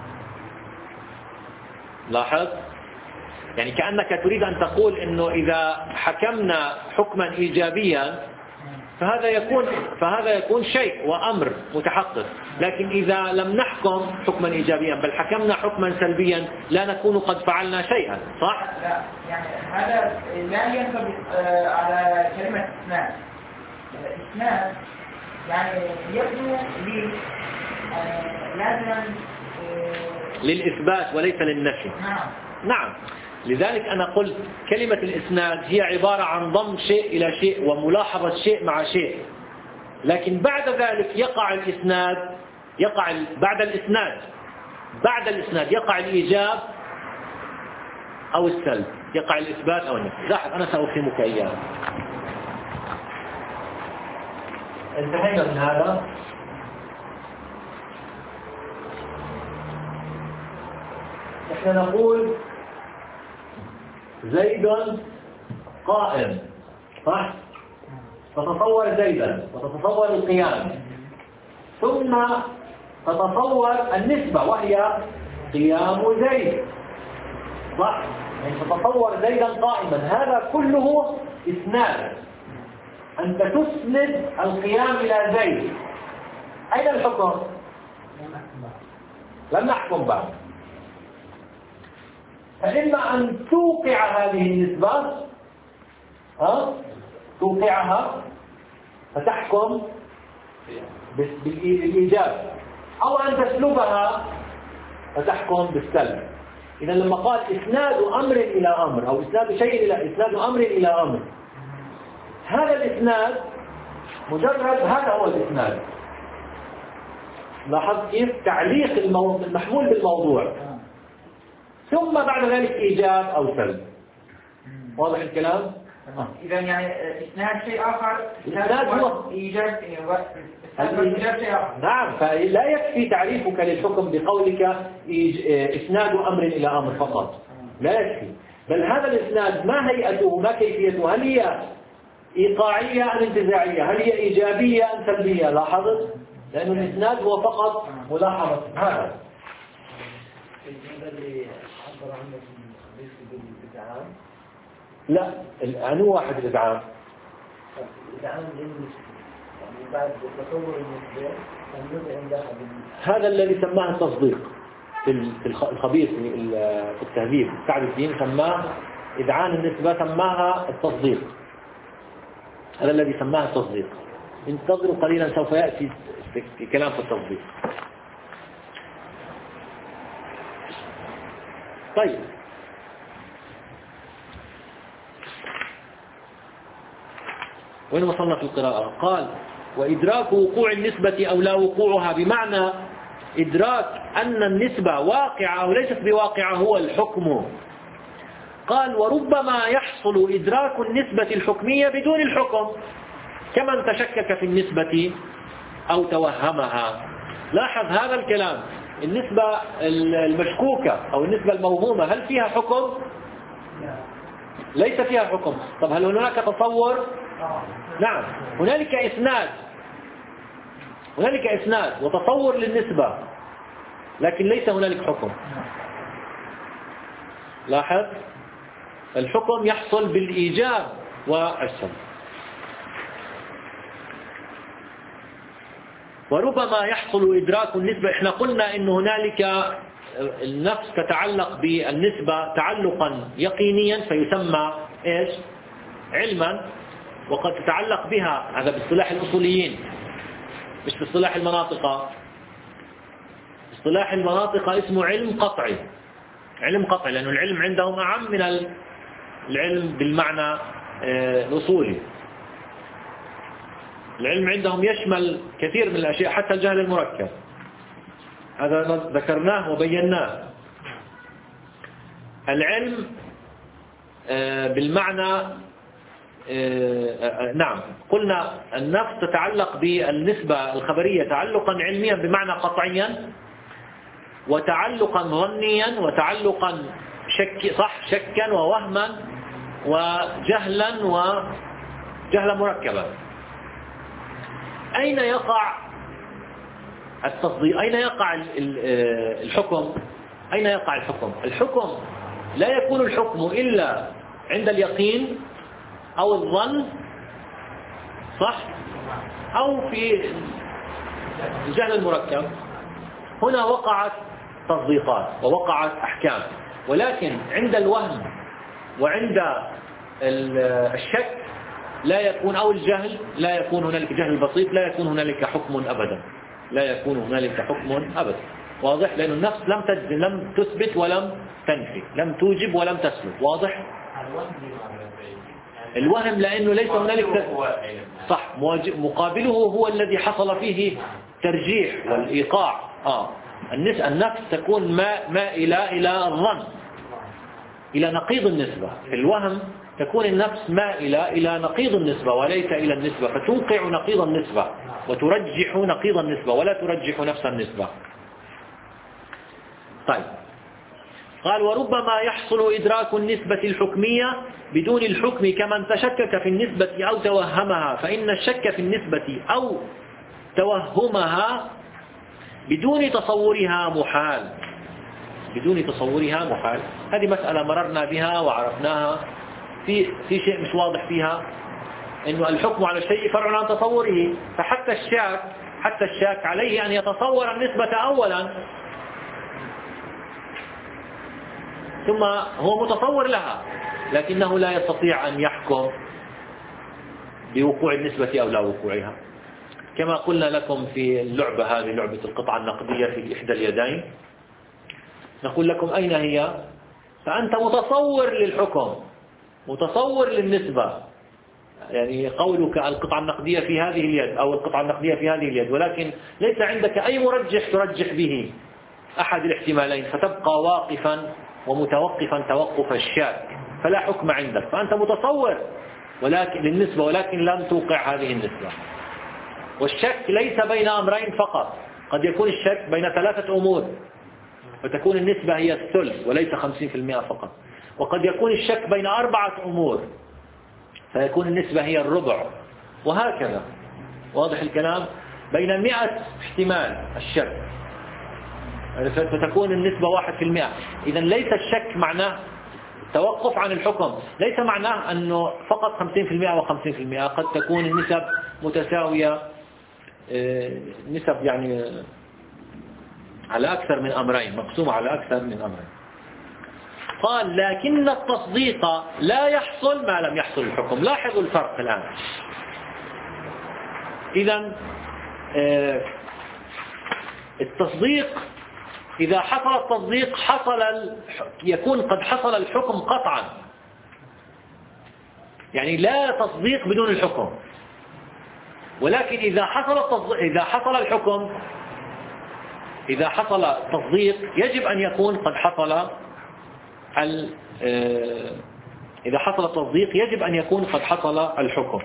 لاحظ يعني كأنك تريد أن تقول إنه إذا حكمنا حكما إيجابيا فهذا يكون فهذا يكون شيء وأمر متحقق، لكن إذا لم نحكم حكما إيجابيا بل حكمنا حكما سلبيا لا نكون قد فعلنا شيئا، صح؟ لا يعني هذا لا ينطبق على كلمة إسناد. إسناد يعني يبدو لي لازم للإثبات وليس للنفي. نعم نعم. لذلك أنا قلت كلمة الإسناد هي عبارة عن ضم شيء إلى شيء وملاحظة شيء مع شيء، لكن بعد ذلك يقع الإسناد يقع بعد الإسناد بعد الإسناد يقع الإيجاب أو السلب. يقع الإثبات أو النفي. لاحظ أنا سأفهمك إياه. انتهينا من هذا. احنا نقول زيد قائم، صح؟ تتصور زيدا وتتصور القيام، ثم تتصور النسبة وهي قيام زيد، صح؟ يعني تتصور زيدا قائما، هذا كله إسناد. أنت تسند القيام إلى زيد. أين الحكم؟ لم نحكم بعد. فإما أن توقع هذه النسبة، ها؟ توقعها فتحكم بالإيجاب، أو أن تسلبها فتحكم بالسلب. إذا لما قال إسناد أمر إلى أمر أو إسناد شيء إلى إسناد أمر إلى أمر، هذا الإسناد مجرد هذا هو الإسناد. لاحظ كيف تعليق المحمول بالموضوع، ثم بعد ذلك إيجاب أو سلب. واضح الكلام؟ آه. إذا يعني إسناد شيء آخر، إسناد هو إيجاب إيجاب شيء آخر. نعم، فلا يكفي تعريفك للحكم بقولك إسناد أمر إلى أمر فقط، لا يكفي. بل هذا الإسناد ما هيئته، ما كيفيته، هل هي إيقاعية أم انتزاعية، هل هي إيجابية أم سلبية؟ لاحظت؟ لأن الإسناد هو فقط ملاحظة هذا. اللي عبر عنه في الإدعام؟ لا، أنو واحد الإدعام؟ الإدعام بالنسبة يعني بعد تصور النسبة النسبة عندها هذا الذي سماه التصديق في الخبير في التهذيب. سعد الدين سماه إدعام النسبة، سماها التصديق. هذا الذي سماه التصديق. انتظروا قليلا سوف يأتي كلام في التصديق. طيب، وين وصلنا في القراءة؟ قال وإدراك وقوع النسبة أو لا وقوعها، بمعنى إدراك أن النسبة واقعة أو ليست بواقعة هو الحكم. قال وربما يحصل إدراك النسبة الحكمية بدون الحكم، كمن تشكك في النسبة أو توهمها. لاحظ هذا الكلام، النسبة المشكوكة أو النسبة الموهومة هل فيها حكم؟ ليس فيها حكم. طب هل هناك تصور؟ نعم، هنالك إسناد، هنالك إسناد وتصور للنسبة، لكن ليس هنالك حكم. لاحظ، الحكم يحصل بالإيجاب والسلب. وربما يحصل إدراك النسبة، احنا قلنا إن هنالك النفس تتعلق بالنسبة تعلقا يقينيا فيسمى إيش؟ علما، وقد تتعلق بها، هذا باصطلاح الأصوليين مش باصطلاح المناطق. باصطلاح المناطق اسمه علم قطعي، علم قطعي، لأن العلم عندهم أعم من العلم بالمعنى الأصولي. العلم عندهم يشمل كثير من الأشياء حتى الجهل المركب، هذا ذكرناه وبيناه. العلم بالمعنى نعم، قلنا النفس تتعلق بالنسبة الخبرية تعلقا علميا بمعنى قطعيا، وتعلقا ظنيا، وتعلقا شك صح شكا ووهما وجهلا وجهلا مركبا. أين يقع التصديق؟ أين يقع الحكم؟ أين يقع الحكم؟ الحكم لا يكون الحكم إلا عند اليقين أو الظن، صح؟ أو في الجهل المركب. هنا وقعت تصديقات ووقعت أحكام، ولكن عند الوهم وعند الشك لا يكون، أو الجهل لا يكون هنالك، جهل بسيط لا يكون هنالك حكم أبدا، لا يكون هنالك حكم أبدا. واضح؟ لأن النفس لم لم تثبت ولم تنفي، لم توجب ولم تسلب. واضح؟ الوهم لأنه ليس هنالك صح، مقابله هو الذي حصل فيه ترجيح والإيقاع. آه النفس تكون مائلة إلى الظن، إلى نقيض النسبة. في الوهم تكون النفس مائلة إلى نقيض النسبة وليس إلى النسبة، فتوقع نقيض النسبة وترجح نقيض النسبة ولا ترجح نفس النسبة. طيب، قال وربما يحصل إدراك النسبة الحكمية بدون الحكم كمن تشكك في النسبة أو توهمها، فإن الشك في النسبة أو توهمها بدون تصورها محال. بدون تصورها محال، هذه مسألة مررنا بها وعرفناها. في في شيء مش واضح فيها، إنه الحكم على الشيء فرع عن تصوره، فحتى الشاك حتى الشاك عليه أن يتصور النسبة أولا ثم هو متصور لها، لكنه لا يستطيع أن يحكم بوقوع النسبة أو لا وقوعها. كما قلنا لكم في اللعبة هذه، لعبة القطعة النقدية في إحدى اليدين، نقول لكم أين هي؟ فأنت متصور للحكم، متصور للنسبة، يعني قولك القطعة النقدية في هذه اليد أو القطعة النقدية في هذه اليد، ولكن ليس عندك أي مرجح ترجح به أحد الاحتمالين، فتبقى واقفا ومتوقفا توقف الشاك، فلا حكم عندك. فأنت متصور ولكن للنسبة ولكن لم توقع هذه النسبة. والشك ليس بين أمرين فقط، قد يكون الشك بين ثلاثة أمور فتكون النسبة هي الثلث وليس خمسين في المئة فقط، وقد يكون الشك بين أربعة أمور فيكون النسبة هي الربع، وهكذا. واضح الكلام؟ بين مئة احتمال الشك فتكون النسبة واحد في المئة. إذا ليس الشك معناه توقف عن الحكم، ليس معناه أنه فقط خمسين في المئة وخمسين في المئة، قد تكون النسب متساوية، نسب يعني على أكثر من أمرين، مقسومة على أكثر من أمرين. قال لكن التصديق لا يحصل ما لم يحصل الحكم. لاحظوا الفرق الآن. إذن التصديق إذا حصل التصديق حصل يكون قد حصل الحكم قطعا، يعني لا تصديق بدون الحكم. ولكن إذا حصل إذا حصل الحكم إذا حصل التصديق يجب أن يكون قد حصل إذا حصل التصديق يجب أن يكون قد حصل الحكم.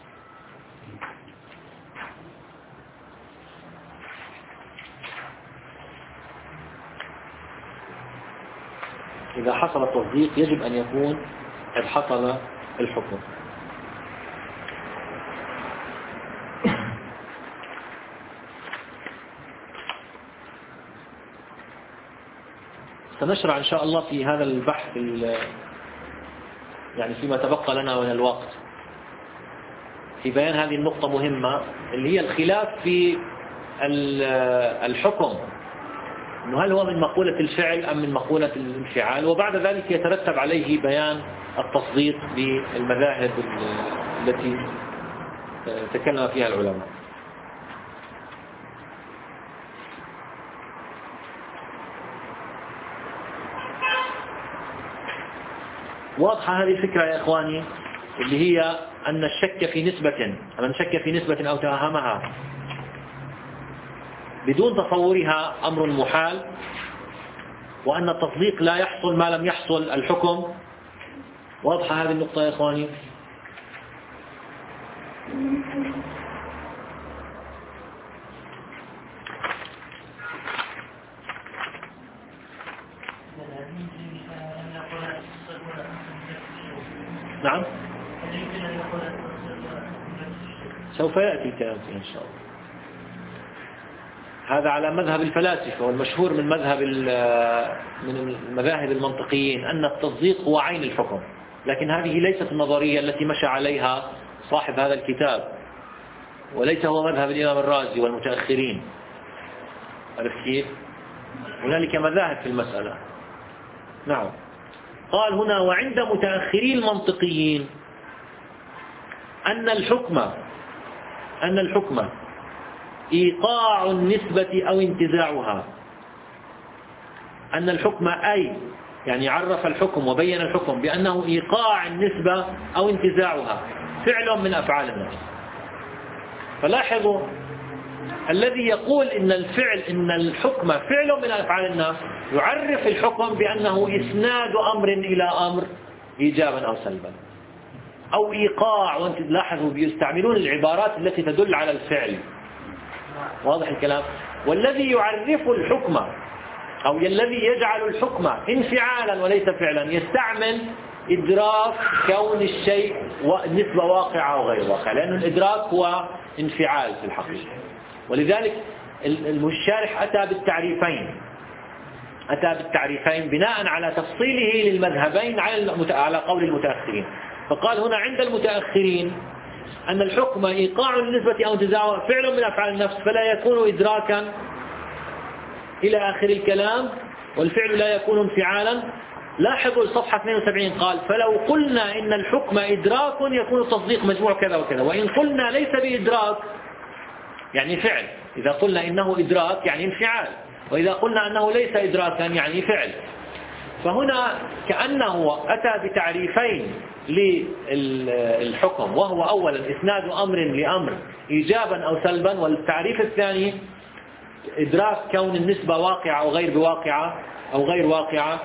إذا حصل التصديق يجب أن يكون قد حصل الحكم. سنشرع إن شاء الله في هذا البحث يعني فيما تبقى لنا من الوقت في بيان هذه النقطة مهمة، اللي هي الخلاف في الحكم، إنه هل هو من مقولة الفعل أم من مقولة الانفعال، وبعد ذلك يترتب عليه بيان التصديق بالمذاهب التي تكلم فيها العلماء. واضحة هذه الفكرة يا إخواني، اللي هي أن الشك في نسبة من شك في نسبة أو توهمها بدون تصورها أمر محال، وأن التصديق لا يحصل ما لم يحصل الحكم. واضحة هذه النقطة يا إخواني؟ نعم، سوف يأتي كلام إن شاء الله. هذا على مذهب الفلاسفة، والمشهور من مذهب من المذاهب المنطقيين أن التصديق هو عين الحكم، لكن هذه ليست النظرية التي مشى عليها صاحب هذا الكتاب، وليس هو مذهب الإمام الرازي والمتأخرين. عرفت كيف؟ هنالك مذاهب في المسألة. نعم. قال هنا وعند متأخري المنطقيين أن الحكم أن الحكم إيقاع النسبة أو انتزاعها. أن الحكم أي يعني عرف الحكم وبين الحكم بأنه إيقاع النسبة أو انتزاعها فعل من أفعال النفس. فلاحظوا الذي يقول إن الفعل إن الحكم فعل من أفعال النفس يعرف الحكم بأنه إسناد أمر إلى أمر إيجابا أو سلبا أو إيقاع. وأنت تلاحظوا بيستعملون العبارات التي تدل على الفعل. واضح الكلام؟ والذي يعرف الحكم أو الذي يجعل الحكم انفعالا وليس فعلا يستعمل إدراك كون الشيء نسبة واقعة أو غير واقعة، لأن الإدراك هو انفعال في الحقيقة. ولذلك الشارح أتى بالتعريفين أتى بالتعريفين بناء على تفصيله للمذهبين على قول المتأخرين. فقال هنا عند المتأخرين أن الحكم إيقاع النسبة أو انتزاعها فعل من أفعال النفس فلا يكون إدراكا إلى آخر الكلام، والفعل لا يكون انفعالا. لاحظوا الصفحة اثنين وسبعين قال فلو قلنا إن الحكم إدراك يكون التصديق مجموع كذا وكذا، وإن قلنا ليس بإدراك يعني فعل. إذا قلنا إنه إدراك يعني انفعال، وإذا قلنا أنه ليس إدراكا يعني فعل. فهنا كأنه أتى بتعريفين للحكم، وهو أولا إسناد أمر لأمر إيجابا أو سلبا، والتعريف الثاني إدراك كون النسبة واقعة أو غير بواقعة أو غير واقعة،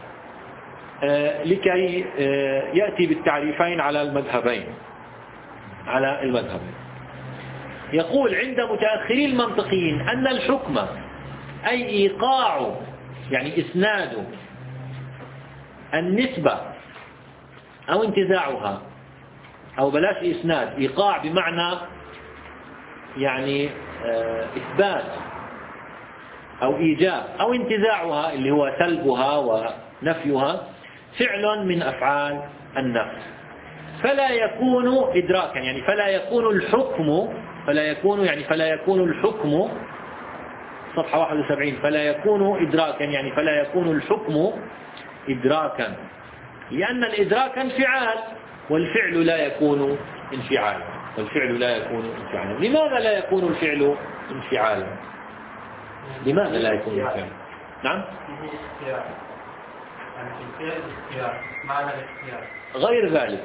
لكي يأتي بالتعريفين على المذهبين على المذهبين. يقول عند متأخري المنطقيين أن الحكم أي إيقاع يعني إسناد النسبة أو انتزاعها، أو بلاش إسناد، إيقاع بمعنى يعني إثبات أو إيجاب، أو انتزاعها اللي هو سلبها ونفيها فعل من أفعال النفس فلا يكون إدراكا، يعني فلا يكون الحكم فلا يكون يعني فلا يكون الحكم صفحة واحد وسبعين فلا يكون إدراكا يعني فلا يكون الحكم إدراكا، لأن الإدراك انفعال والفعل لا يكون انفعالا والفعل لا يكون انفعالا. لماذا لا يكون الفعل انفعالا؟ لماذا لا يكون انفعالا؟ نعم؟ غير ذلك.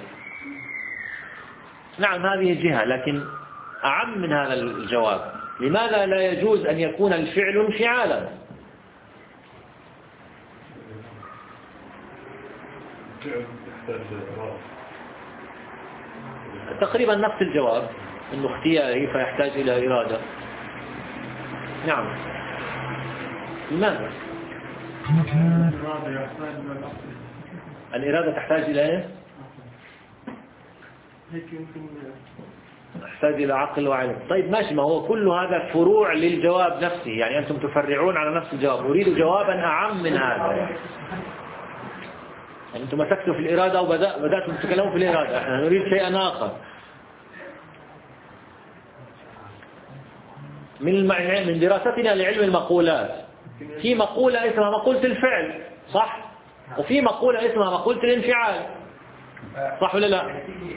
نعم هذه جهة، لكن أعم من هذا الجواب. لماذا لا يجوز أن يكون الفعل انفعالا؟ تقريبا نفس الجواب، أنه اختياري فيحتاج إلى إرادة. نعم. لماذا؟ الإرادة تحتاج إلى إيه؟ تحتاج إلى عقل وعلم. طيب ماشي، ما هو كل هذا فروع للجواب نفسه، يعني أنتم تفرعون على نفس الجواب. أريد جوابا أعم من هذا. يعني أنتم مسكتوا في الإرادة وبدأتم تتكلموا في الإرادة، احنا نريد شيئا آخر. من من دراستنا لعلم المقولات، في مقولة اسمها مقولة الفعل، صح؟ وفي مقولة اسمها مقولة الانفعال، صح ولا لا؟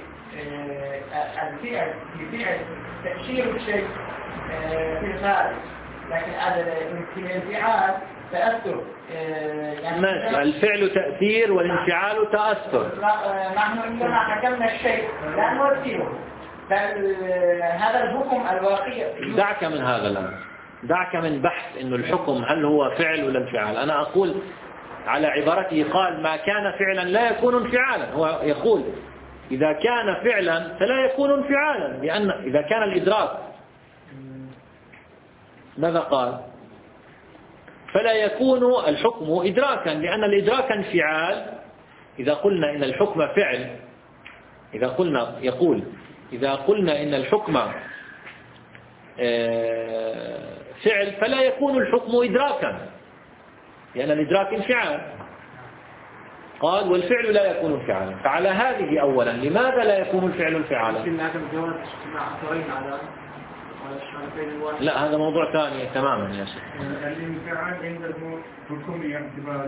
الفعل بفعل تأشير الشيء في الخارج، لكن هذا في الانفعال تأثر. يعني ماشي، الفعل تأثير والانفعال تأثر. نحن عندما حكمنا الشيء لا نرتبه، بل هذا الحكم الواقعي. دعك من هذا الآن، دعك من بحث إنه الحكم هل هو فعل ولا انفعال. أنا أقول على عبارته قال ما كان فعلا لا يكون انفعالا. هو يقول إذا كان فعلا فلا يكون انفعالا، لأن إذا كان الإدراك ماذا قال؟ فلا يكون الحكم إدراكا، لأن الإدراك انفعال. إذا قلنا إن الحكم فعل، إذا قلنا يقول إذا قلنا إن الحكم فعل فلا يكون الحكم إدراكا، لأن الإدراك انفعال. قال والفعل لا يكون انفعالا. فعلى هذه أولا لماذا لا يكون الفعل انفعالا؟ لا هذا موضوع ثاني تماما يا شيخ. الانفعال عنده حكم اعتباري،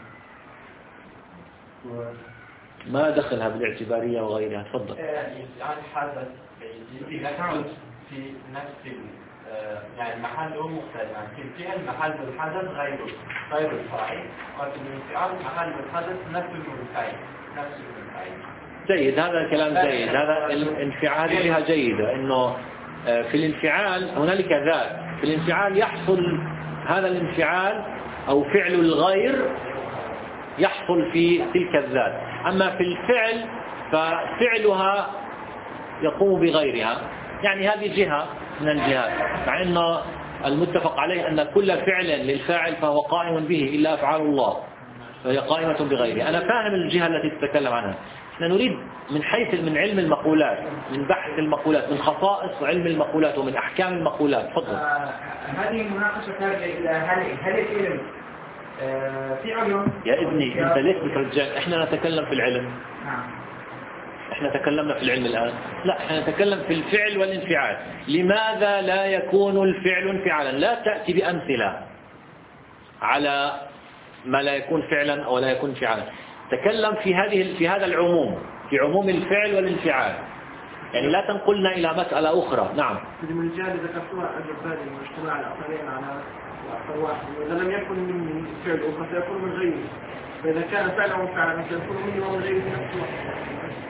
ما دخلها بالاعتبارية وغيرها. تفضل. يعني حدث إذا كان في نفس يعني محله مختلف، في الفعل محل الحدث غير غير الفاعل، وفي الانفعال محل الحدث نفس الفاعل نفس الفاعل. جيد، هذا الكلام جيد. هذا الانفعال جهة جيدة، إنه في الانفعال هنالك ذات، في الانفعال يحصل هذا الانفعال أو فعل الغير يحصل في تلك الذات، أما في الفعل ففعلها يقوم بغيرها. يعني هذه جهة من الجهات، مع أنه المتفق عليه أن كل فعل للفاعل فهو قائم به إلا أفعال الله فهي قائمة بغيره. أنا فاهم الجهة التي تتكلم عنها. احنا نريد من حيث من علم المقولات، من بحث المقولات، من خصائص علم المقولات ومن أحكام المقولات. تفضل. آه هذه المناقشة ترجع إلى هل هل العلم آه في علوم؟ يا ابني أنت ليش بترجع؟ احنا نتكلم في العلم. نعم. احنا تكلمنا في العلم الآن. لا، احنا نتكلم في الفعل والانفعال. لماذا لا يكون الفعل انفعالا؟ لا تأتي بأمثلة على ما لا يكون فعلا أو لا يكون انفعالا. تكلم في هذه في هذا العموم، في عموم الفعل والانفعال. يعني لا تنقلنا إلى مسألة أخرى. نعم. من الجهة اللي ذكرتوها أجل بالي من اجتماع الأثرين على الأثر واحد، إذا لم يكن مني فعل أخرى سيكون من غيري، فإذا كان فعلا وفعلا سيكون مني ومن غيري في نفس الوقت.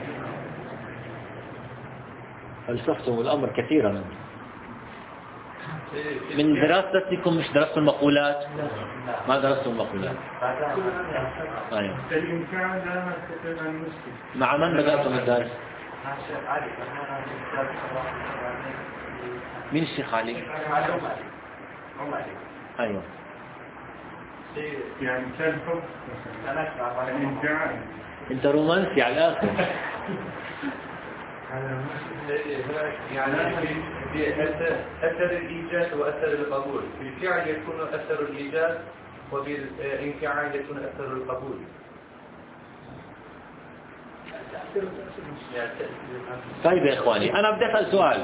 فلسفتم الأمر كثيرا من دراستكم. مش درستم المقولات؟ ما درستم المقولات. أيوة. مع من بدأتم الدرس؟ مين الشيخ علي؟ أيوة. يعني كان حب الانفعال. أنت رومانسي على الآخر. يعني في أثر الإيجاد وأثر القبول. في الفعل يكون أثر الإيجاد وبالانفعال يكون أثر القبول. طيب يا إخواني، أنا بدي أسأل سؤال.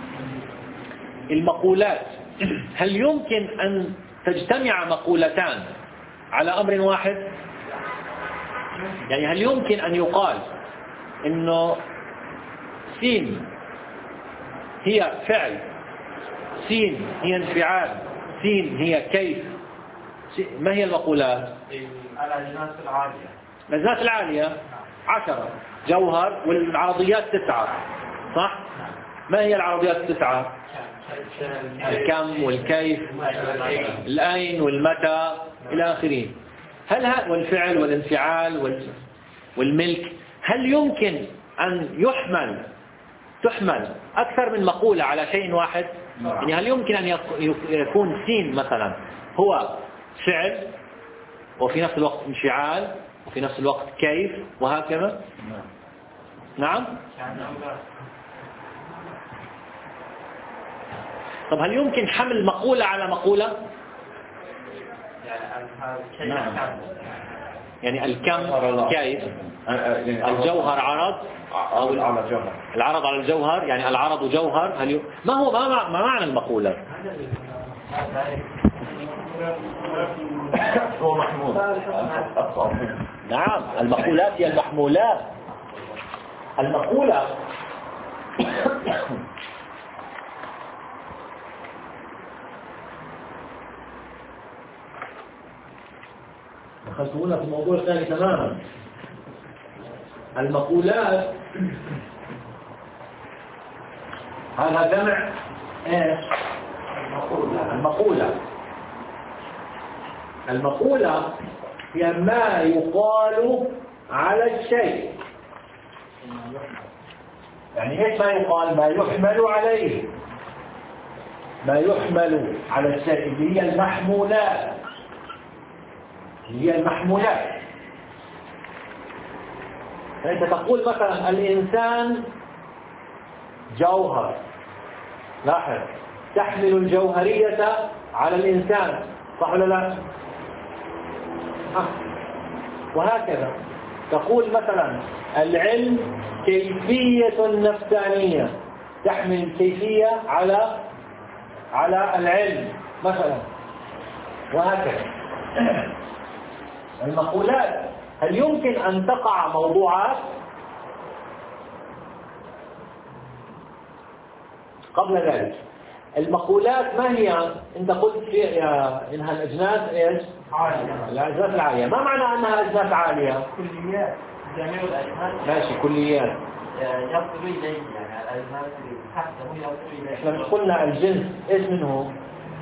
المقولات هل يمكن أن تجتمع مقولتان على أمر واحد؟ يعني هل يمكن أن يقال إنه سين هي فعل، سين هي انفعال، سين هي كيف؟ ما هي المقولات؟ الأجناس العالية. الأجناس العالية عشرة، جوهر، والعرضيات تسعة، صح؟ ما هي العرضيات التسعة؟ الكم والكيف، الأين والمتى إلى آخره. هل ها والفعل والانفعال والملك، هل يمكن أن يحمل تحمل أكثر من مقولة على شيء واحد؟ يعني هل يمكن أن يكون سين مثلا هو فعل وفي نفس الوقت انفعال وفي نفس الوقت كيف وهكذا؟ نعم. طب هل يمكن حمل مقولة على مقولة؟ نعم. يعني الكم كيف، الجوهر عرض أو العرض على الجوهر، يعني العرض جوهر. هل ي... ما هو ما, ما معنى المقولة؟ هو محمول. نعم، المقولات هي المحمولات. المقولة دخلتونا في الموضوع الثاني تماما. المقولات هذا جمع ايش؟ المقولة. المقولة هي ما يقال على الشيء. يعني ايش ما يقال؟ ما يحمل عليه، ما يحمل على الشيء اللي هي المحمولات، اللي هي المحمولات. فأنت تقول مثلا الإنسان جوهر، لاحظ، تحمل الجوهرية على الإنسان، صح ولا لا؟ آه. وهكذا تقول مثلا العلم كيفية نفسانية، تحمل الكيفية على على العلم مثلا، وهكذا. المقولات هل يمكن أن تقع موضوعات؟ قبل ذلك المقولات ما هي؟ انت قلت في انها الاجناس ايش؟ عالية. الاجناس العالية، ما معنى انها اجناس عالية؟ كليات، جميع الاجناس ماشي، كليات يصل اليه يعني الأجناس اللي تحته يصل إلى احنا مش قلنا الجنس ايش منه؟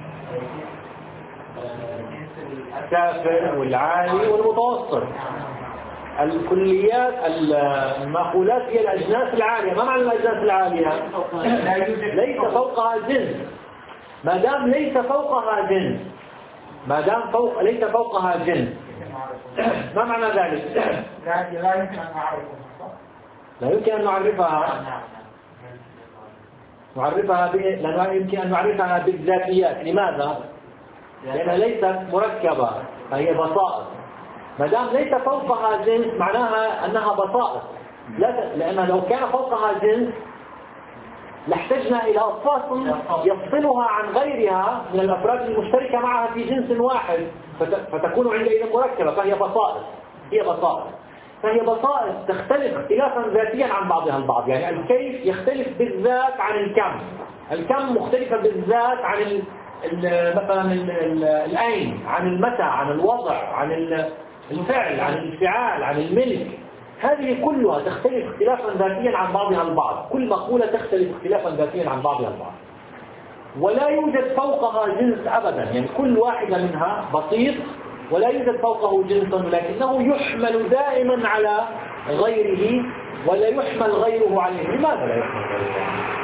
الكافر والعالي والمتوسط. الكليات المأكولات هي الأجناس العالية. ما معنى الأجناس العالية؟ ليس فوقها جنس. ما دام ليس فوقها جنس ما دام فوق ليس فوقها جنس ما معنى ذلك؟ لا يمكن أن نعرفها. لا يمكن أن نعرفها نعرفها ب... لا يمكن أن نعرفها بالذاتيات. لماذا؟ لأنها ليست مركبة فهي بسائط. ما دام ليس فوقها جنس معناها أنها بسائط. لا لأنها لو كان فوقها جنس لاحتجنا إلى فصل يفصلها عن غيرها من الأفراد المشتركة معها في جنس واحد فتكون عندئذ مركبة. فهي بسائط هي بسائط فهي بسائط تختلف اختلافا ذاتيا عن بعضها البعض. يعني الكيف يختلف بالذات عن الكم. الكم مختلفة بالذات عن ال مثلا الأين، عن المتى، عن الوضع، عن الفعل، عن الانفعال، عن الملك. هذه كلها تختلف اختلافا ذاتيا عن بعضها البعض. كل مقولة تختلف اختلافا ذاتيا عن بعضها البعض. ولا يوجد فوقها جنس أبدا. يعني كل واحدة منها بسيط ولا يوجد فوقه جنس ولكنه يحمل دائما على غيره ولا يحمل غيره عليه. لماذا لا يحمل غيره عليه؟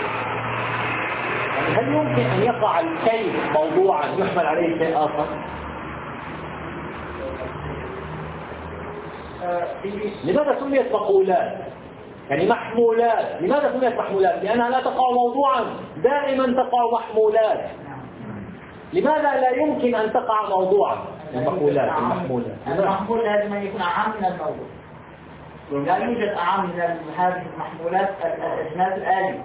يعني هل يمكن أن يقع الكيف موضوعا يحمل عليه شيء آخر؟ لماذا سميت مقولات؟ يعني محمولات. لماذا سميت محمولات؟ لأنها لا تقع موضوعا دائما تقع محمولات. لماذا لا يمكن أن تقع موضوعا؟ المقولات المحمولات المحمول لازم أن يكون أعم من الموضوع. لا يوجد أعم من هذه المحمولات الأجناس الآلية.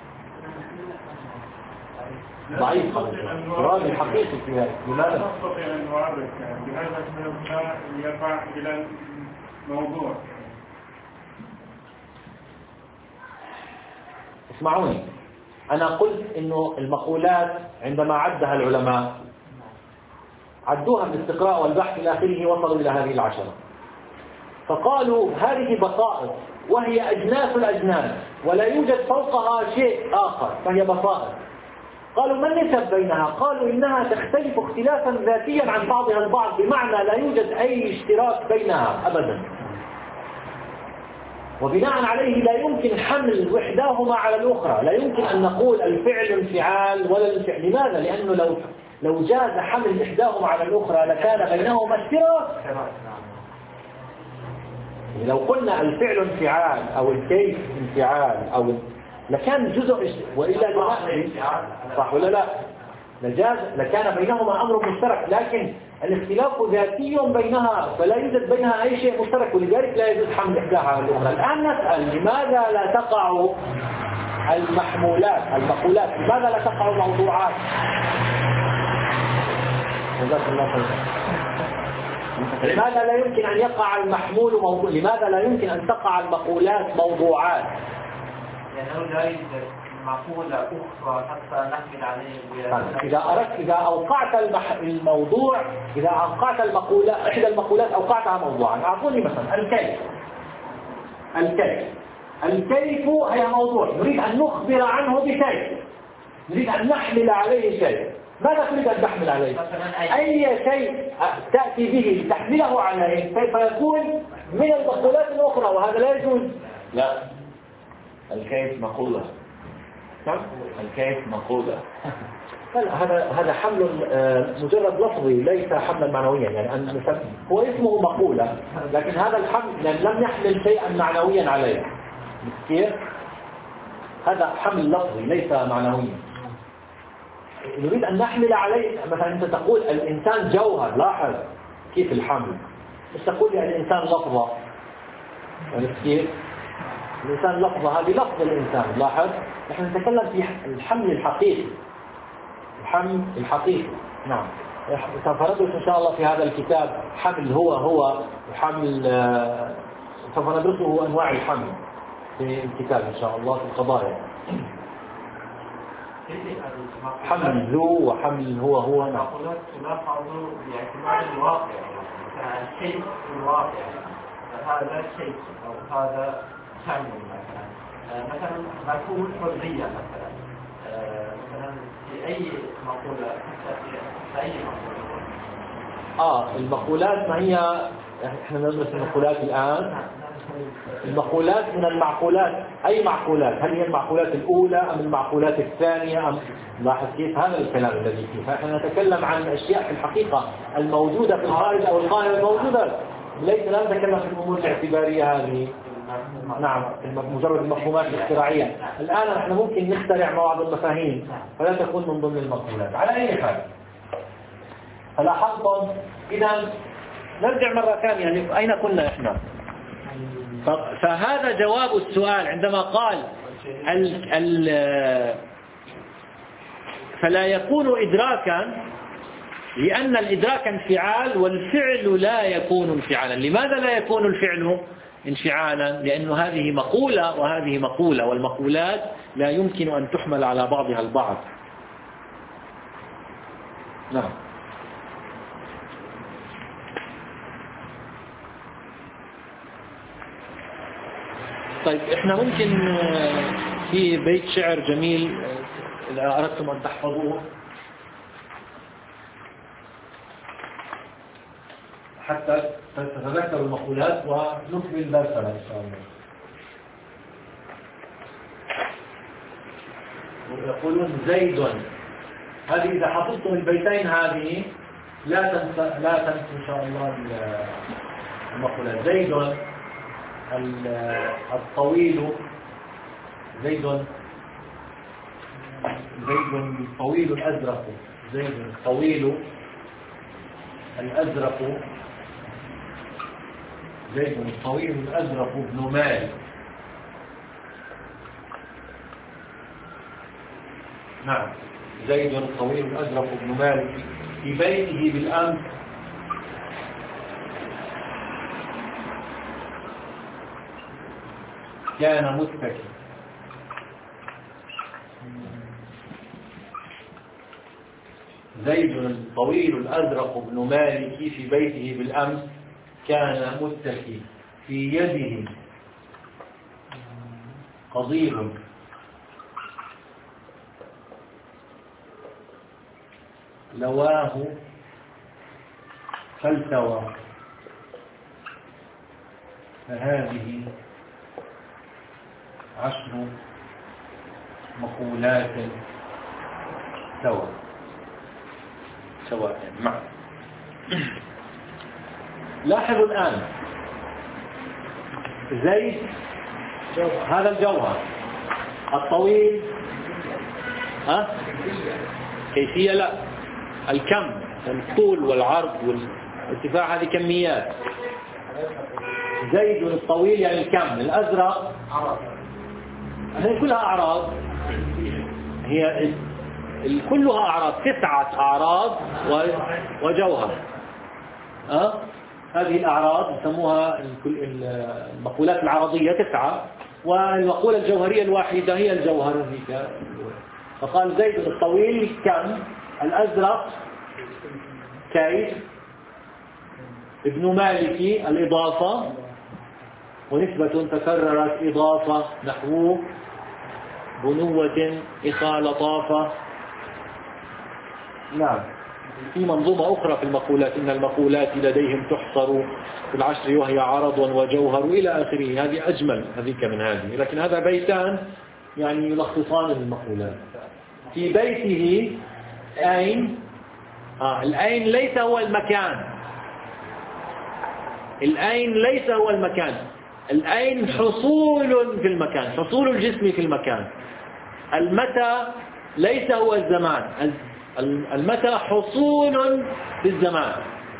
ضعيف السؤال الحقيقي في هذا. لماذا؟ نستطيع أن نعرف بهذا المبنى يقع إلى الموضوع. اسمعوني، أنا قلت إنه المقولات عندما عدها العلماء عدوها بالاستقراء والبحث إلى آخره وصلوا إلى هذه العشرة. فقالوا هذه بسائط وهي أجناس الأجناس ولا يوجد فوقها شيء آخر فهي بسائط. قالوا ما النسب بينها؟ قالوا إنها تختلف اختلافا ذاتيا عن بعضها البعض بمعنى لا يوجد أي اشتراك بينها أبدا. وبناء عليه لا يمكن حمل إحداهما على الأخرى. لا يمكن أن نقول الفعل انفعال ولا الفعل. لماذا؟ لأنه لو لو جاز حمل إحداهما على الأخرى لكان بينهما اشتراك. لو قلنا الفعل انفعال أو الكيف انفعال أو لكان جزء وإلا صح ولا لا؟ لجاز لكان بينهما أمر مشترك. لكن الاختلاف ذاتي بينها فلا يوجد بينها أي شيء مشترك ولذلك لا يجوز حمل إحداها على الأخرى. الآن نسأل لماذا لا تقع المحمولات المقولات؟ لماذا لا تقع الموضوعات؟ جزاك الله خيرا. لماذا لا يمكن أن يقع المحمول موضوع؟ لماذا لا يمكن أن تقع المقولات موضوعات؟ لأنه لا يوجد مقولة أخرى حتى نحمل عليه. إذا أردت إذا أوقعت المح... الموضوع إذا أوقعت المقولة إحدى المقولات أوقعتها موضوعا. أعطوني مثلا الكيف. الكيف الكيف هي موضوع نريد أن نخبر عنه بشيء، نريد أن نحمل عليه شيء. ماذا تريد أن تحمل عليه؟ أي شيء تأتي به لتحمله عليه فيكون من المقولات الأخرى وهذا لا يجوز. لا، الكيف مقولة. الكيف مقولة. هذا هذا حمل مجرد لفظي ليس حملا معنويا. يعني أن هو اسمه مقولة لكن هذا الحمل يعني لم يحمل شيئا معنويا عليه. كيف؟ هذا حمل لفظي ليس معنويا. نريد أن نحمل عليه مثلا أنت تقول الإنسان جوهر. لاحظ كيف الحمل. مش تقول يعني الإنسان لفظة. يعني كيف؟ الإنسان لفظة هذه لفظ الإنسان. لاحظ نحن نتكلم في الحمل الحقيقي. الحمل الحقيقي. نعم. سوف ندرس إن شاء الله في هذا الكتاب حمل هو هو وحمل سوف ندرسه أنواع الحمل في الكتاب إن شاء الله في القضايا. حمل ذو وحمل هو هو. نعم. المقولات تلاحظ باعتبار الواقع. الشيء في الواقع هذا شيء أو هذا حمل مثلا. مثلا مفهوم الحرية مثلا مثلا في أي مقولة في أي مقولة آه المقولات ما هي إحنا ندرس المقولات الآن. المقولات من المعقولات. أي معقولات؟ هل هي المعقولات الأولى أم المعقولات الثانية أم لاحظ كيف هذا الكلام الذي فيه. فإحنا نتكلم عن أشياء في الحقيقة الموجودة في الخارج أو القائمة الموجودة، ليس لا نتكلم في الأمور الاعتبارية هذه. نعم مجرد المفهومات الاختراعية. الآن نحن ممكن نخترع بعض المفاهيم فلا تكون من ضمن المقولات. على أي حال فلاحظتم إذا نرجع مرة ثانية يعني أين كنا إحنا؟ فهذا جواب السؤال عندما قال ال ال فلا يكون إدراكا لأن الإدراك انفعال والفعل لا يكون انفعالا. لماذا لا يكون الفعل انفعالا؟ لأن هذه مقولة وهذه مقولة، والمقولات لا يمكن أن تحمل على بعضها البعض. نعم. طيب احنا ممكن في بيت شعر جميل إذا أردتم أن تحفظوه حتى تتذكروا المقولات ونكمل درسنا إن شاء الله. يقولون زيد، هذه إذا حفظتم البيتين هذه لا تنسى لا تنسوا إن شاء الله المقولات. زيد الطويل، زيد زيد الطويل الأزرق، زيد الطويل الأزرق، زيد الطويل الأزرق ابن مالك. نعم زيد الطويل الأزرق ابن مالك في بيته بالأمس كان متكئا. زيد الطويل الأزرق ابن مالك في بيته بالأمس كان متكئا في يده قضيب لواه فالتوى. فهذه عشر مقولات سوا سواء مع. لاحظوا الآن زيد هذا الجوهر الطويل، ها كيفية لا، الكم الطول والعرض والارتفاع هذه كميات. زيد الطويل يعني الكم. الأزرق هي كلها أعراض، هي كلها أعراض، تسعة أعراض وجوهر. أه؟ هذه الأعراض يسموها المقولات العرضية تسعة، والمقولة الجوهرية الواحدة هي الجوهر هيك. فقال زيد الطويل كم، الأزرق كيف، ابن مالكي الإضافة ونسبة تكررت إضافة نحو بنوة إخا لطافة. نعم في منظومة أخرى في المقولات إن المقولات لديهم تحصر في العشر وهي عرض وجوهر إلى آخره. هذه أجمل هذيك من هذه، لكن هذا بيتان يعني يلخصان المقولات. في بيته أين، آه الأين ليس هو المكان، الأين ليس هو المكان، الأين حصول في المكان، حصول الجسم في المكان. المتى ليس هو الزمان، المتى حصول في الزمان.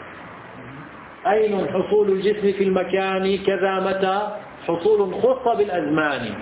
أين حصول الجسم في المكان، كذا متى حصول خص بالأزمان.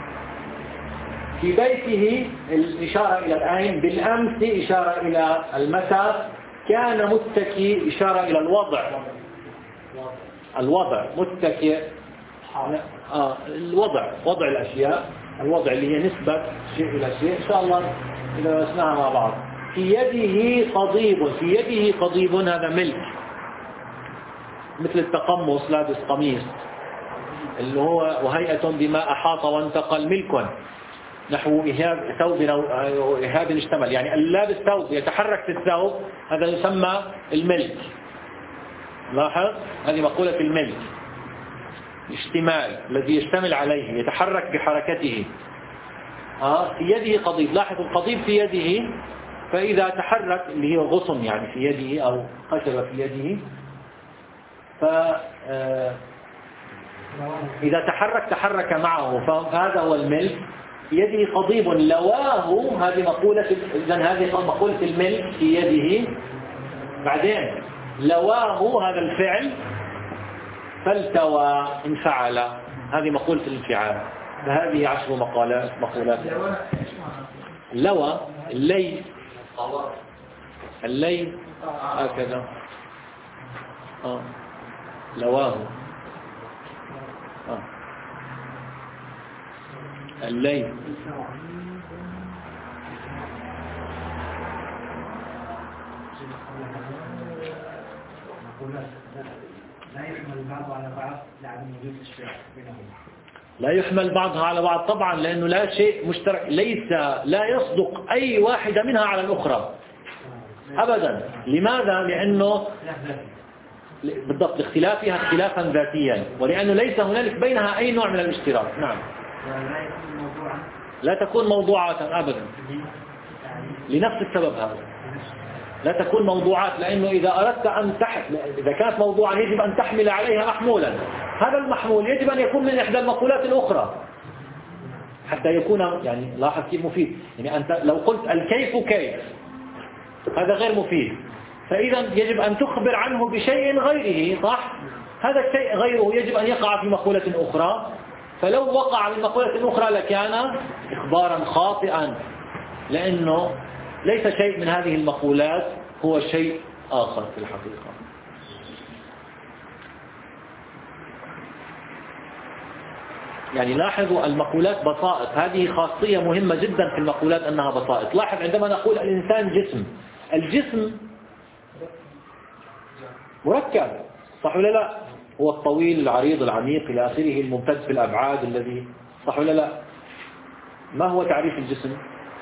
في بيته الإشارة إلى الأين، بالأمس إشارة إلى المتى، كان متكي إشارة إلى الوضع، الوضع متكئ آه الوضع، وضع الأشياء، الوضع اللي هي نسبة شيء إلى شيء. إن شاء الله إذا درسناها مع بعض. في يده قضيب، في يده قضيب هذا ملك، مثل التقمص لابس قميص. اللي هو وهيئة بما أحاط وانتقل ملك نحو إهاب ثوب أو إهاب اشتمل، يعني اللابس ثوب يتحرك في الثوب هذا يسمى الملك. لاحظ هذه مقولة الملك، اشتمال الذي يشتمل عليه يتحرك بحركته. آه في يده قضيب، لاحظ القضيب في يده، فإذا تحرك اللي هي غصن يعني في يده أو خشبة في يده، فإذا تحرك تحرك معه، فهذا هو الملك. في يده قضيب لواه، هذه مقولة، إذن هذه مقولة الملك في يده. بعدين لواه هذا الفعل، فالتوى انفعل، هذه مقولة الانفعال. فهذه عشر مقالات مقولات. لوى الليل، الليل هكذا آه. لواه آه. الليل لا يحمل بعض على بعض لعدم وجود تشبيه بينهم. لا يحمل بعضها على بعض طبعا، لأنه لا شيء مشترك، ليس لا يصدق أي واحدة منها على الأخرى أبدا. لماذا؟ لأنه بالضبط لاختلافها اختلافا ذاتيا، ولأنه ليس هنالك بينها أي نوع من الاشتراك. نعم. لا تكون موضوعة أبدا لنفس السبب هذا، لا تكون موضوعات، لأنه إذا أردت أن تحمل، إذا كانت موضوعا يجب أن تحمل عليها محمولا، هذا المحمول يجب أن يكون من إحدى المقولات الأخرى حتى يكون، يعني لاحظ كيف مفيد. يعني أنت لو قلت الكيف كيف هذا غير مفيد، فإذا يجب أن تخبر عنه بشيء غيره، صح؟ هذا الشيء غيره يجب أن يقع في مقولة أخرى، فلو وقع من مقولة أخرى لكان إخبارا خاطئا، لأنه ليس شيء من هذه المقولات هو شيء آخر في الحقيقة. يعني لاحظوا المقولات بسائط، هذه خاصية مهمة جدا في المقولات أنها بسائط. لاحظ عندما نقول الإنسان جسم، الجسم مركب، صح ولا لا؟ هو الطويل العريض العميق إلى آخره، الممتد في الأبعاد الذي، صح ولا لا؟ ما هو تعريف الجسم؟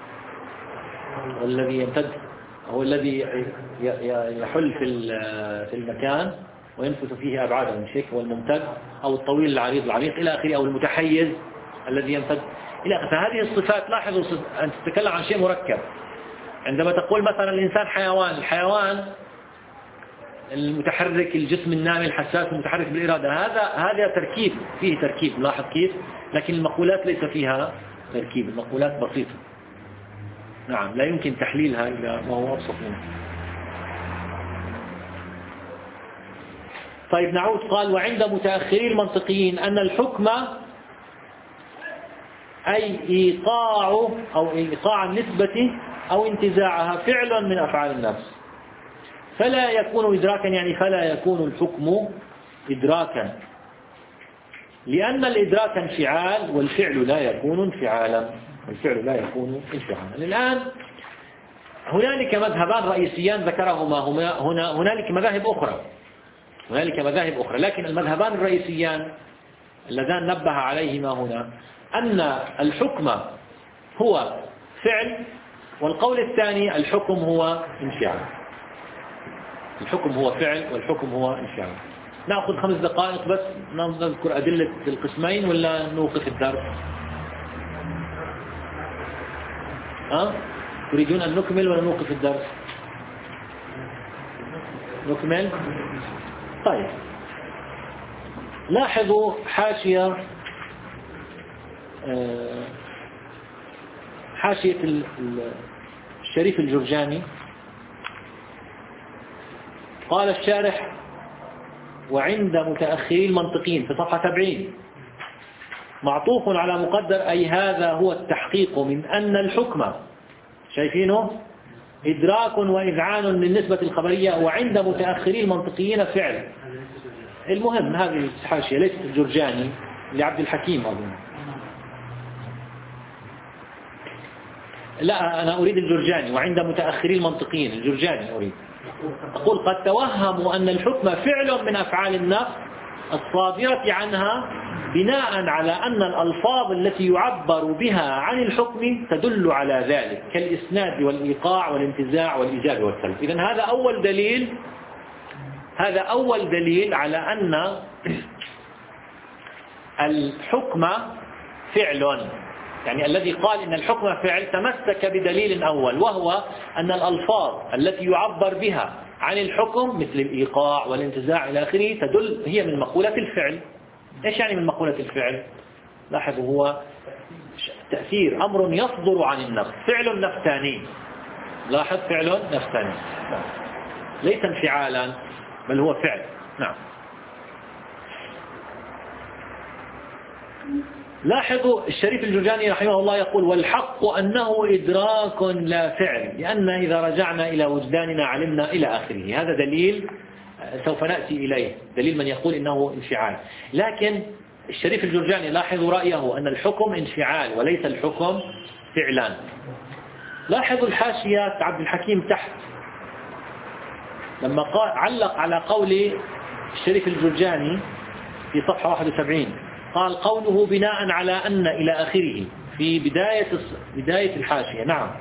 الذي يمتد، هو الذي يحل في المكان وينفث فيه أبعاده، مش هيك؟ هو الممتد أو الطويل العريض العميق إلى آخره، أو المتحيز الذي يمتد إلى آخره. فهذه الصفات، لاحظوا أن تتكلم عن شيء مركب. عندما تقول مثلا الإنسان حيوان، الحيوان المتحرك، الجسم النامي الحساس المتحرك بالإرادة، هذا هذا تركيب، فيه تركيب، لاحظ كيف؟ لكن المقولات ليس فيها تركيب، المقولات بسيطة. نعم، لا يمكن تحليلها إلى ما هو أبسط منه. طيب نعود. قال وعند متأخري المنطقيين أن الحكم أي إيقاع أو إيقاع النسبة أو انتزاعها فعل من أفعال النفس، فلا يكون إدراكا، يعني فلا يكون الحكم إدراكا، لأن الإدراك انفعال والفعل لا يكون انفعالا، والفعل لا يكون انفعالا. الآن هنالك مذهبان رئيسيان ذكرهما هنا، هنالك مذاهب أخرى، هنالك مذاهب أخرى، لكن المذهبان الرئيسيان اللذان نبه عليهما هنا أن الحكم هو فعل، والقول الثاني الحكم هو انفعال. الحكم هو فعل والحكم هو انفعال. نأخذ خمس دقائق بس نذكر أدلة القسمين ولا نوقف الدرس؟ أه؟ تريدون أن نكمل ولا نوقف الدرس؟ نكمل؟ طيب لاحظوا حاشية حاشية الشريف الجرجاني. قال الشارح وعند متأخري المنطقين في صفحة سبعين معطوف على مقدر، أي هذا هو التحقيق من أن الحكم، شايفينه؟ إدراك وإذعان للنسبة الخبرية، وعند متأخري المنطقيين فعل. المهم هذه الحاشية ليست الجرجاني، لعبد الحكيم أظن. لا أنا أريد الجرجاني، وعند متأخري المنطقيين الجرجاني أريد. أقول قد توهموا أن الحكم فعل من أفعال النفس الصادرة عنها بناء على أن الألفاظ التي يعبر بها عن الحكم تدل على ذلك كالإسناد والإيقاع والانتزاع والإيجاب والسلب. إذن هذا أول دليل هذا أول دليل على أن الحكم فعل، يعني الذي قال إن الحكم فعل تمسك بدليل أول، وهو أن الألفاظ التي يعبر بها عن الحكم مثل الإيقاع والانتزاع إلى آخره تدل هي من مقولة الفعل. إيش يعني من مقولة الفعل؟ لاحظوا، هو تأثير أمر يصدر عن النفس، فعل نفساني. لاحظ، فعل نفساني ليس انفعالا بل هو فعل. نعم. لاحظوا الشريف الجرجاني رحمه الله يقول: والحق أنه إدراك لا فعل، لأن إذا رجعنا إلى وجداننا علمنا إلى آخره. هذا دليل سوف نأتي إليه، دليل من يقول إنه انفعال. لكن الشريف الجرجاني لاحظوا رأيه أن الحكم انفعال وليس الحكم فعلان. لاحظوا الحاشية عبد الحكيم تحت لما قال علق على قول الشريف الجرجاني في صفحة واحد وسبعين، قال: قوله بناء على أن إلى آخره في بداية بداية الحاشية. نعم.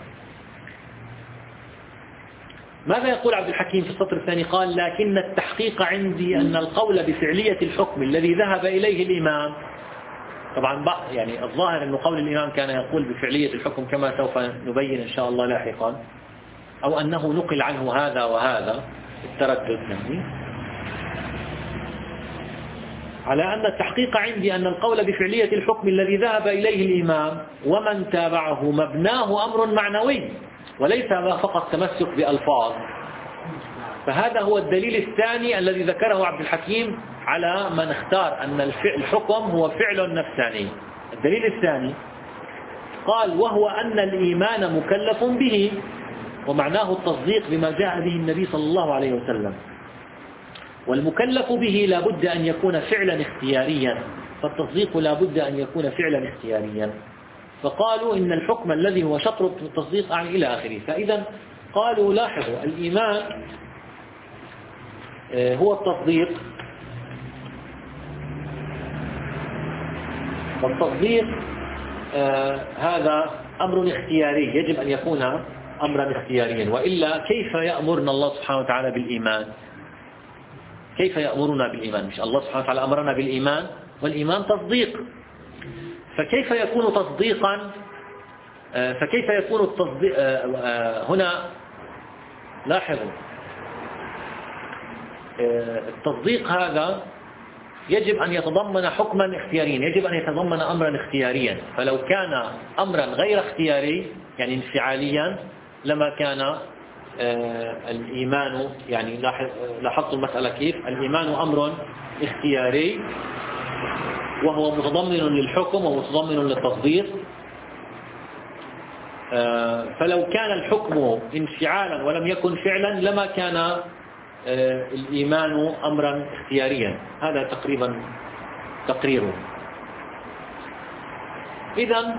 ماذا يقول عبد الحكيم في السطر الثاني؟ قال: لكن التحقيق عندي أن القول بفعلية الحكم الذي ذهب إليه الإمام، طبعا يعني الظاهر أن قول الإمام كان يقول بفعلية الحكم كما سوف نبين إن شاء الله لاحقا، أو أنه نقل عنه هذا وهذا التردد يعني. على أن التحقيق عندي أن القول بفعلية الحكم الذي ذهب إليه الإمام ومن تابعه مبناه أمر معنوي وليس فقط تمسك بألفاظ. فهذا هو الدليل الثاني الذي ذكره عبد الحكيم على من اختار أن الحكم هو فعل نفساني. الدليل الثاني قال: وهو أن الإيمان مكلف به، ومعناه التصديق بما جاء به النبي صلى الله عليه وسلم، والمكلف به لا بد أن يكون فعلا اختياريا، فالتصديق لا بد أن يكون فعلا اختياريا. فقالوا إن الحكم الذي هو شطر التصديق عن إلى آخره. فإذا قالوا لاحظوا الإيمان هو التصديق، والتصديق هذا أمر اختياري، يجب أن يكون أمرا اختياريا، وإلا كيف يأمرنا الله سبحانه وتعالى بالإيمان؟ كيف يأمرنا بالإيمان؟ مش الله سبحانه وتعالى أمرنا بالإيمان، والإيمان تصديق، فكيف يكون تصديقا؟ فكيف يكون التصديق هنا؟ لاحظوا التصديق هذا يجب أن يتضمن حكما اختياريا، يجب أن يتضمن أمرا اختياريا. فلو كان أمرا غير اختياري يعني انفعاليا لما كان الإيمان، يعني لاحظتوا المسألة كيف؟ الإيمان أمر اختياري وهو متضمن للحكم ومتضمن للتصديق. فلو كان الحكم انفعالا ولم يكن فعلا لما كان الإيمان أمرا اختياريا. هذا تقريبا تقريره. إذن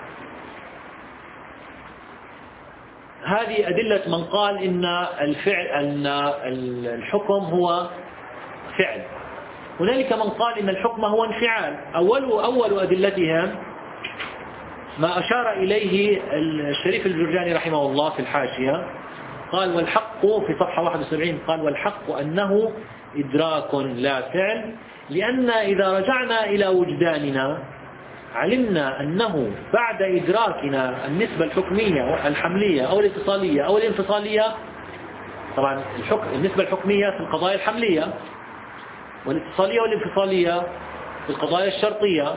هذه أدلة من قال إن الفعل أن الحكم هو فعل. هنالك من قال إن الحكم هو انفعال. أول أول أدلتهم ما أشار إليه الشريف الجرجاني رحمه الله في الحاشية، قال: والحق في صفحة واحد وسبعين، قال: والحق أنه إدراك لا فعل، لأن إذا رجعنا إلى وجداننا علمنا أنه بعد إدراكنا النسبة الحكمية الحملية أو الاتصالية أو الانفصالية، طبعا الحكم النسبة الحكمية في القضايا الحملية، والاتصالية والانفصالية في القضايا الشرطية،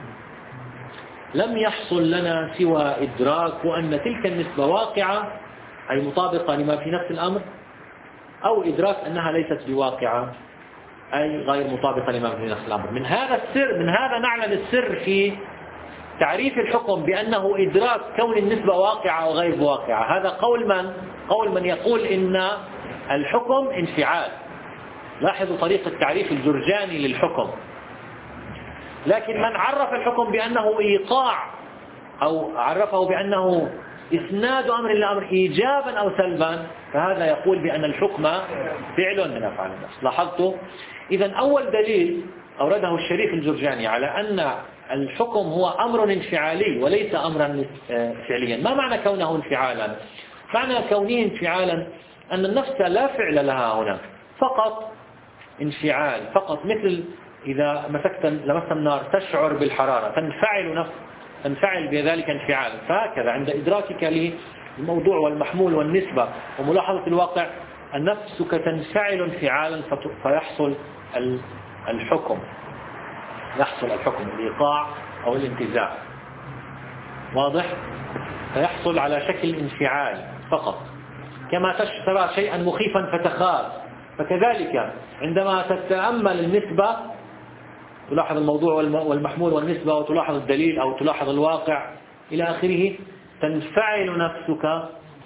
لم يحصل لنا سوى إدراك أن تلك النسبة واقعة أي مطابقة لما في نفس الأمر، أو إدراك أنها ليست بواقعة أي غير مطابقة لما في نفس الأمر. من هذا السر من هذا نعلم السر في تعريف الحكم بأنه إدراك كون النسبة واقعة أو غير واقعة. هذا قول من؟ قول من يقول إن الحكم انفعال. لاحظوا طريقة تعريف الجرجاني للحكم. لكن من عرف الحكم بأنه إيقاع أو عرفه بأنه إسناد أمر لأمر إيجابا أو سلبا، فهذا يقول بأن الحكم فعل من أفعال النفس. لاحظتوا؟ إذن أول دليل أورده الشريف الجرجاني على أن الحكم هو أمر انفعالي وليس أمرا فعليا. ما معنى كونه انفعالا؟ معنى كونه انفعالا أن النفس لا فعل لها هنا، فقط انفعال، فقط مثل إذا مسكت لمست النار تشعر بالحرارة، تنفعل نفس تنفعل بذلك انفعال. فهكذا عند إدراكك للموضوع والمحمول والنسبة وملاحظة الواقع، نفسك تنفعل انفعالا فيحصل الحكم، يحصل الحكم الإيقاع أو الانتزاع، واضح؟ فيحصل على شكل انفعال فقط، كما ترى شيئا مخيفا فتخاف، فكذلك عندما تتأمل النسبة تلاحظ الموضوع والمحمول والنسبة وتلاحظ الدليل أو تلاحظ الواقع إلى آخره، تنفعل نفسك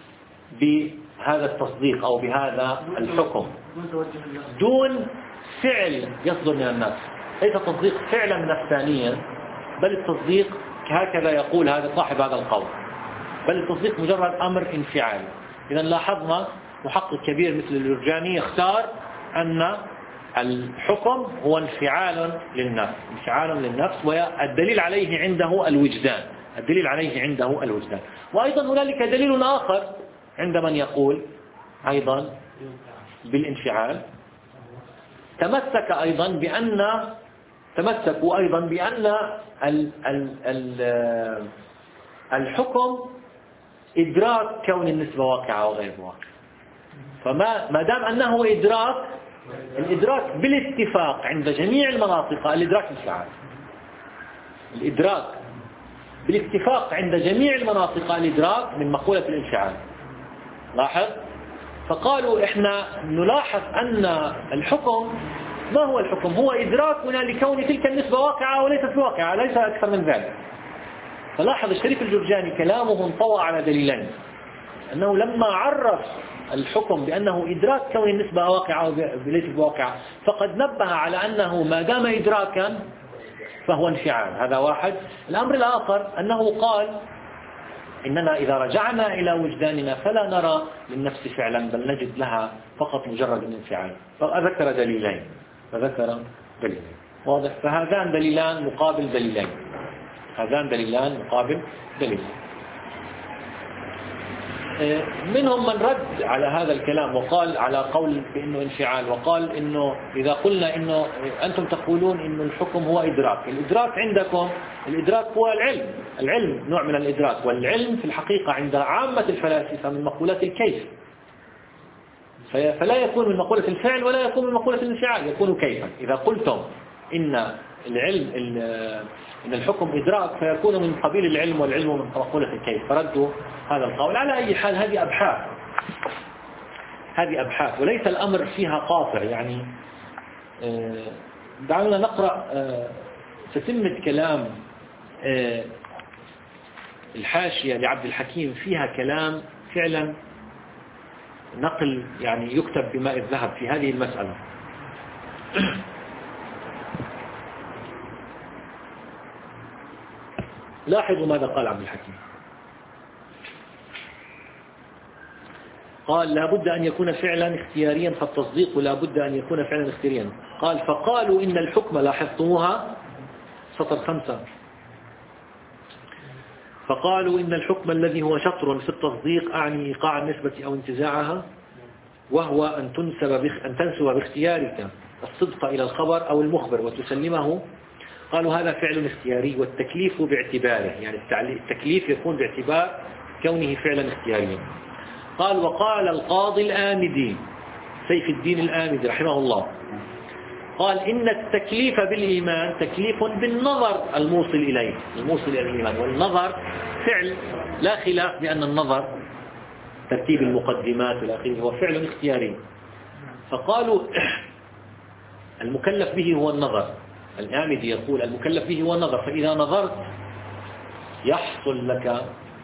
بهذا التصديق أو بهذا الحكم دون فعل يصدر من النفس. ليس التصديق فعلا نفسانيا، بل التصديق هكذا يقول هذا صاحب هذا القول، بل التصديق مجرد أمر انفعالي. إذا لاحظنا محقق كبير مثل الجرجاني يختار أن الحكم هو انفعال للنفس، انفعال للنفس، والدليل عليه عنده الوجدان، الدليل عليه عنده الوجدان. وأيضا هنالك دليل آخر عند من يقول أيضا بالانفعال، تمسك أيضا بأن تمسكوا أيضا بأن ال ال ال الحكم إدراك كون النسبة واقعة وغير واقعة. فما ما دام أنه إدراك، الإدراك بالاتفاق عند جميع المناطق الإدراك انفعال، الإدراك بالاتفاق عند جميع المناطق الإدراك من مقولة الانفعال. لاحظ، فقالوا إحنا نلاحظ أن الحكم، ما هو الحكم؟ هو إدراكنا لكون تلك النسبة واقعة وليست بواقعة، ليس أكثر من ذلك. فلاحظ الشريف الجرجاني كلامه انطوى على دليلين، أنه لما عرف الحكم بأنه إدراك كون النسبة واقعة وليست بواقعة، فقد نبه على أنه ما دام إدراكا فهو انفعال. هذا واحد. الأمر الآخر أنه قال إننا إذا رجعنا إلى وجداننا فلا نرى للنفس فعلا، بل نجد لها فقط مجرد الانفعال. فذكر دليلين فذكر دليلين واضح. فهذان دليلان مقابل دليلين، هذان دليلان مقابل دليلين. منهم من رد على هذا الكلام وقال على قول بأنه انفعال، وقال إنه إذا قلنا إنه أنتم تقولون إنه الحكم هو إدراك، الإدراك عندكم الإدراك هو العلم، العلم نوع من الإدراك، والعلم في الحقيقة عند عامة الفلاسفة من مقولات الكيف، فلا يكون من مقولة الفعل ولا يكون من مقولة الانفعال، يكون كيفا. إذا قلتم إن العلم إن الحكم إدراك فيكون من قبيل العلم، والعلم من مقولة الكيف، فردوا هذا القول. على أي حال هذه أبحاث، هذه أبحاث وليس الأمر فيها قاطع. يعني دعونا نقرأ تتمة كلام الحاشية لعبد الحكيم، فيها كلام فعلا نقل يعني يكتب بماء الذهب في هذه المسألة. لاحظوا ماذا قال عبد الحكيم. قال لا بد أن يكون فعلا اختياريا، فالتصديق لا بد أن يكون فعلا اختياريا. قال فقالوا إن الحكم، لاحظتموها سطر خمسة، فقالوا إن الحكم الذي هو شطر في التصديق أعني إيقاع النسبة أو انتزاعها، وهو أن تنسب بخ... أن تنسب باختيارك الصدق إلى الخبر أو المخبر وتسلمه. قالوا هذا فعل اختياري، والتكليف باعتباره، يعني التكليف يكون باعتبار كونه فعلا اختياريا. قال وقال القاضي الآمدي سيف الدين الآمدي رحمه الله، قال إن التكليف بالإيمان تكليف بالنظر الموصل إليه، الموصل إلى الإيمان، والنظر فعل لا خلاف بأن النظر ترتيب المقدمات والآخر هو فعل اختياري. فقالوا المكلف به هو النظر، الآمدي يقول المكلف به هو النظر، فإذا نظرت يحصل لك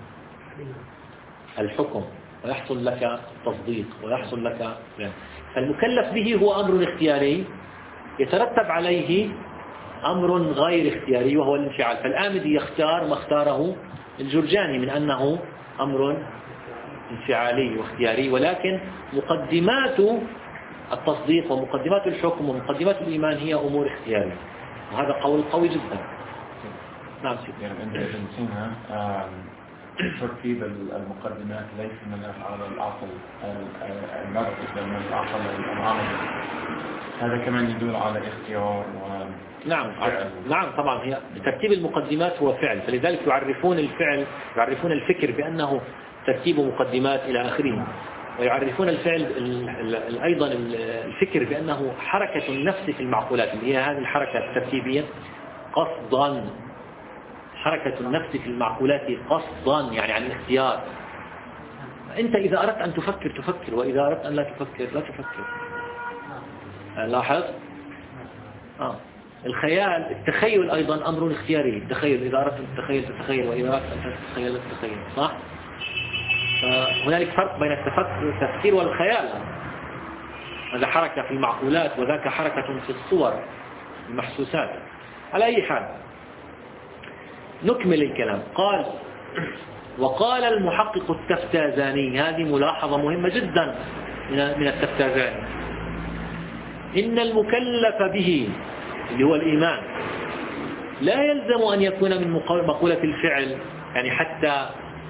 الحكم ويحصل لك التصديق ويحصل لك، المكلف به هو أمر اختياري يترتب عليه أمر غير اختياري وهو الانفعال. فالآمدي يختار ما اختاره الجرجاني من أنه أمر انفعالي واختياري، ولكن مقدمات التصديق ومقدمات الحكم ومقدمات الإيمان هي أمور اختيارية. وهذا قول قوي جدا. نعم سيدي. يعني عند ابن سينا ترتيب المقدمات ليس من أفعال العقل المرئي بل من العقل العملي. هذا كمان يدل على اختيار و نعم نعم طبعا هي ترتيب المقدمات هو فعل، فلذلك يعرفون الفعل يعرفون الفكر بأنه ترتيب مقدمات إلى آخره، ويعرفون الفعل أيضا الفكر بأنه حركة النفس في المعقولات اللي هي هذه الحركة الترتيبية قصدا، حركة النفس في المعقولات قصدا يعني عن الاختيار. أنت إذا أردت أن تفكر تفكر، وإذا أردت أن لا تفكر لا تفكر. لاحظ؟ آه. الخيال التخيل أيضا أمر اختياري، التخيل إذا أردت أن تتخيل تتخيل، وإذا أردت أن تتخيل تتخيل، صح؟ فهنالك فرق بين التفكير والخيال. هذا حركة في المعقولات وذاك حركة في الصور المحسوسات. على أي حال نكمل الكلام. قال وقال المحقق التفتازاني، هذه ملاحظة مهمة جدا من التفتازاني، إن المكلف به اللي هو الإيمان لا يلزم أن يكون من مقولة الفعل، يعني حتى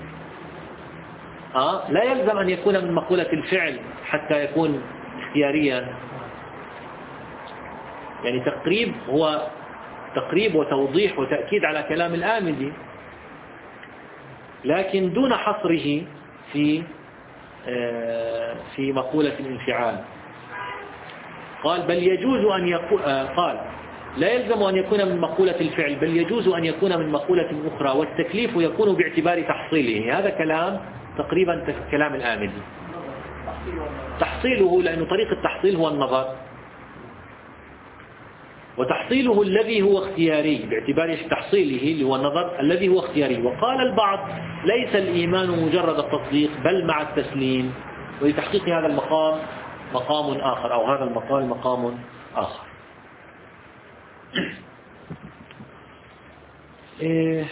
آه لا يلزم أن يكون من مقولة الفعل حتى يكون اختياريا. يعني تقريب هو تقريب وتوضيح وتأكيد على كلام الآمدي، لكن دون حصره في آه في مقولة الانفعال. قال بل يجوز أن يكون آه قال لا يلزم أن يكون من مقولة الفعل، بل يجوز أن يكون من مقولة أخرى، والتكليف يكون باعتبار تحصيله. هذا كلام تقريبا كلام الآمدي. تحصيله لأنه طريق التحصيل هو النظر، وتحصيله الذي هو اختياري باعتبار تحصيله اللي هو النظر الذي هو اختياري. وقال البعض ليس الإيمان مجرد التصديق بل مع التسليم، ولتحقيق هذا المقام مقام آخر، أو هذا المقام مقام آخر. إيه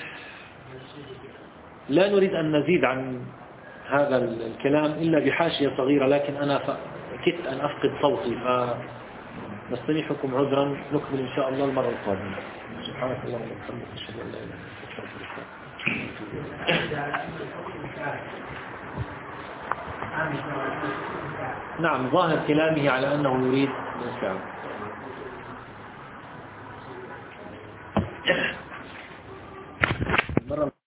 لا نريد أن نزيد عن هذا الكلام إلا بحاشية صغيرة، لكن أنا كدت أن أفقد صوتي، فنستميحكم عذرا. نكمل إن شاء الله المرة القادمة. سبحانك اللهم وبحمدك أشهد أن لا إله إلا أنت. نعم ظاهر كلامه على أنه يريد الفعل.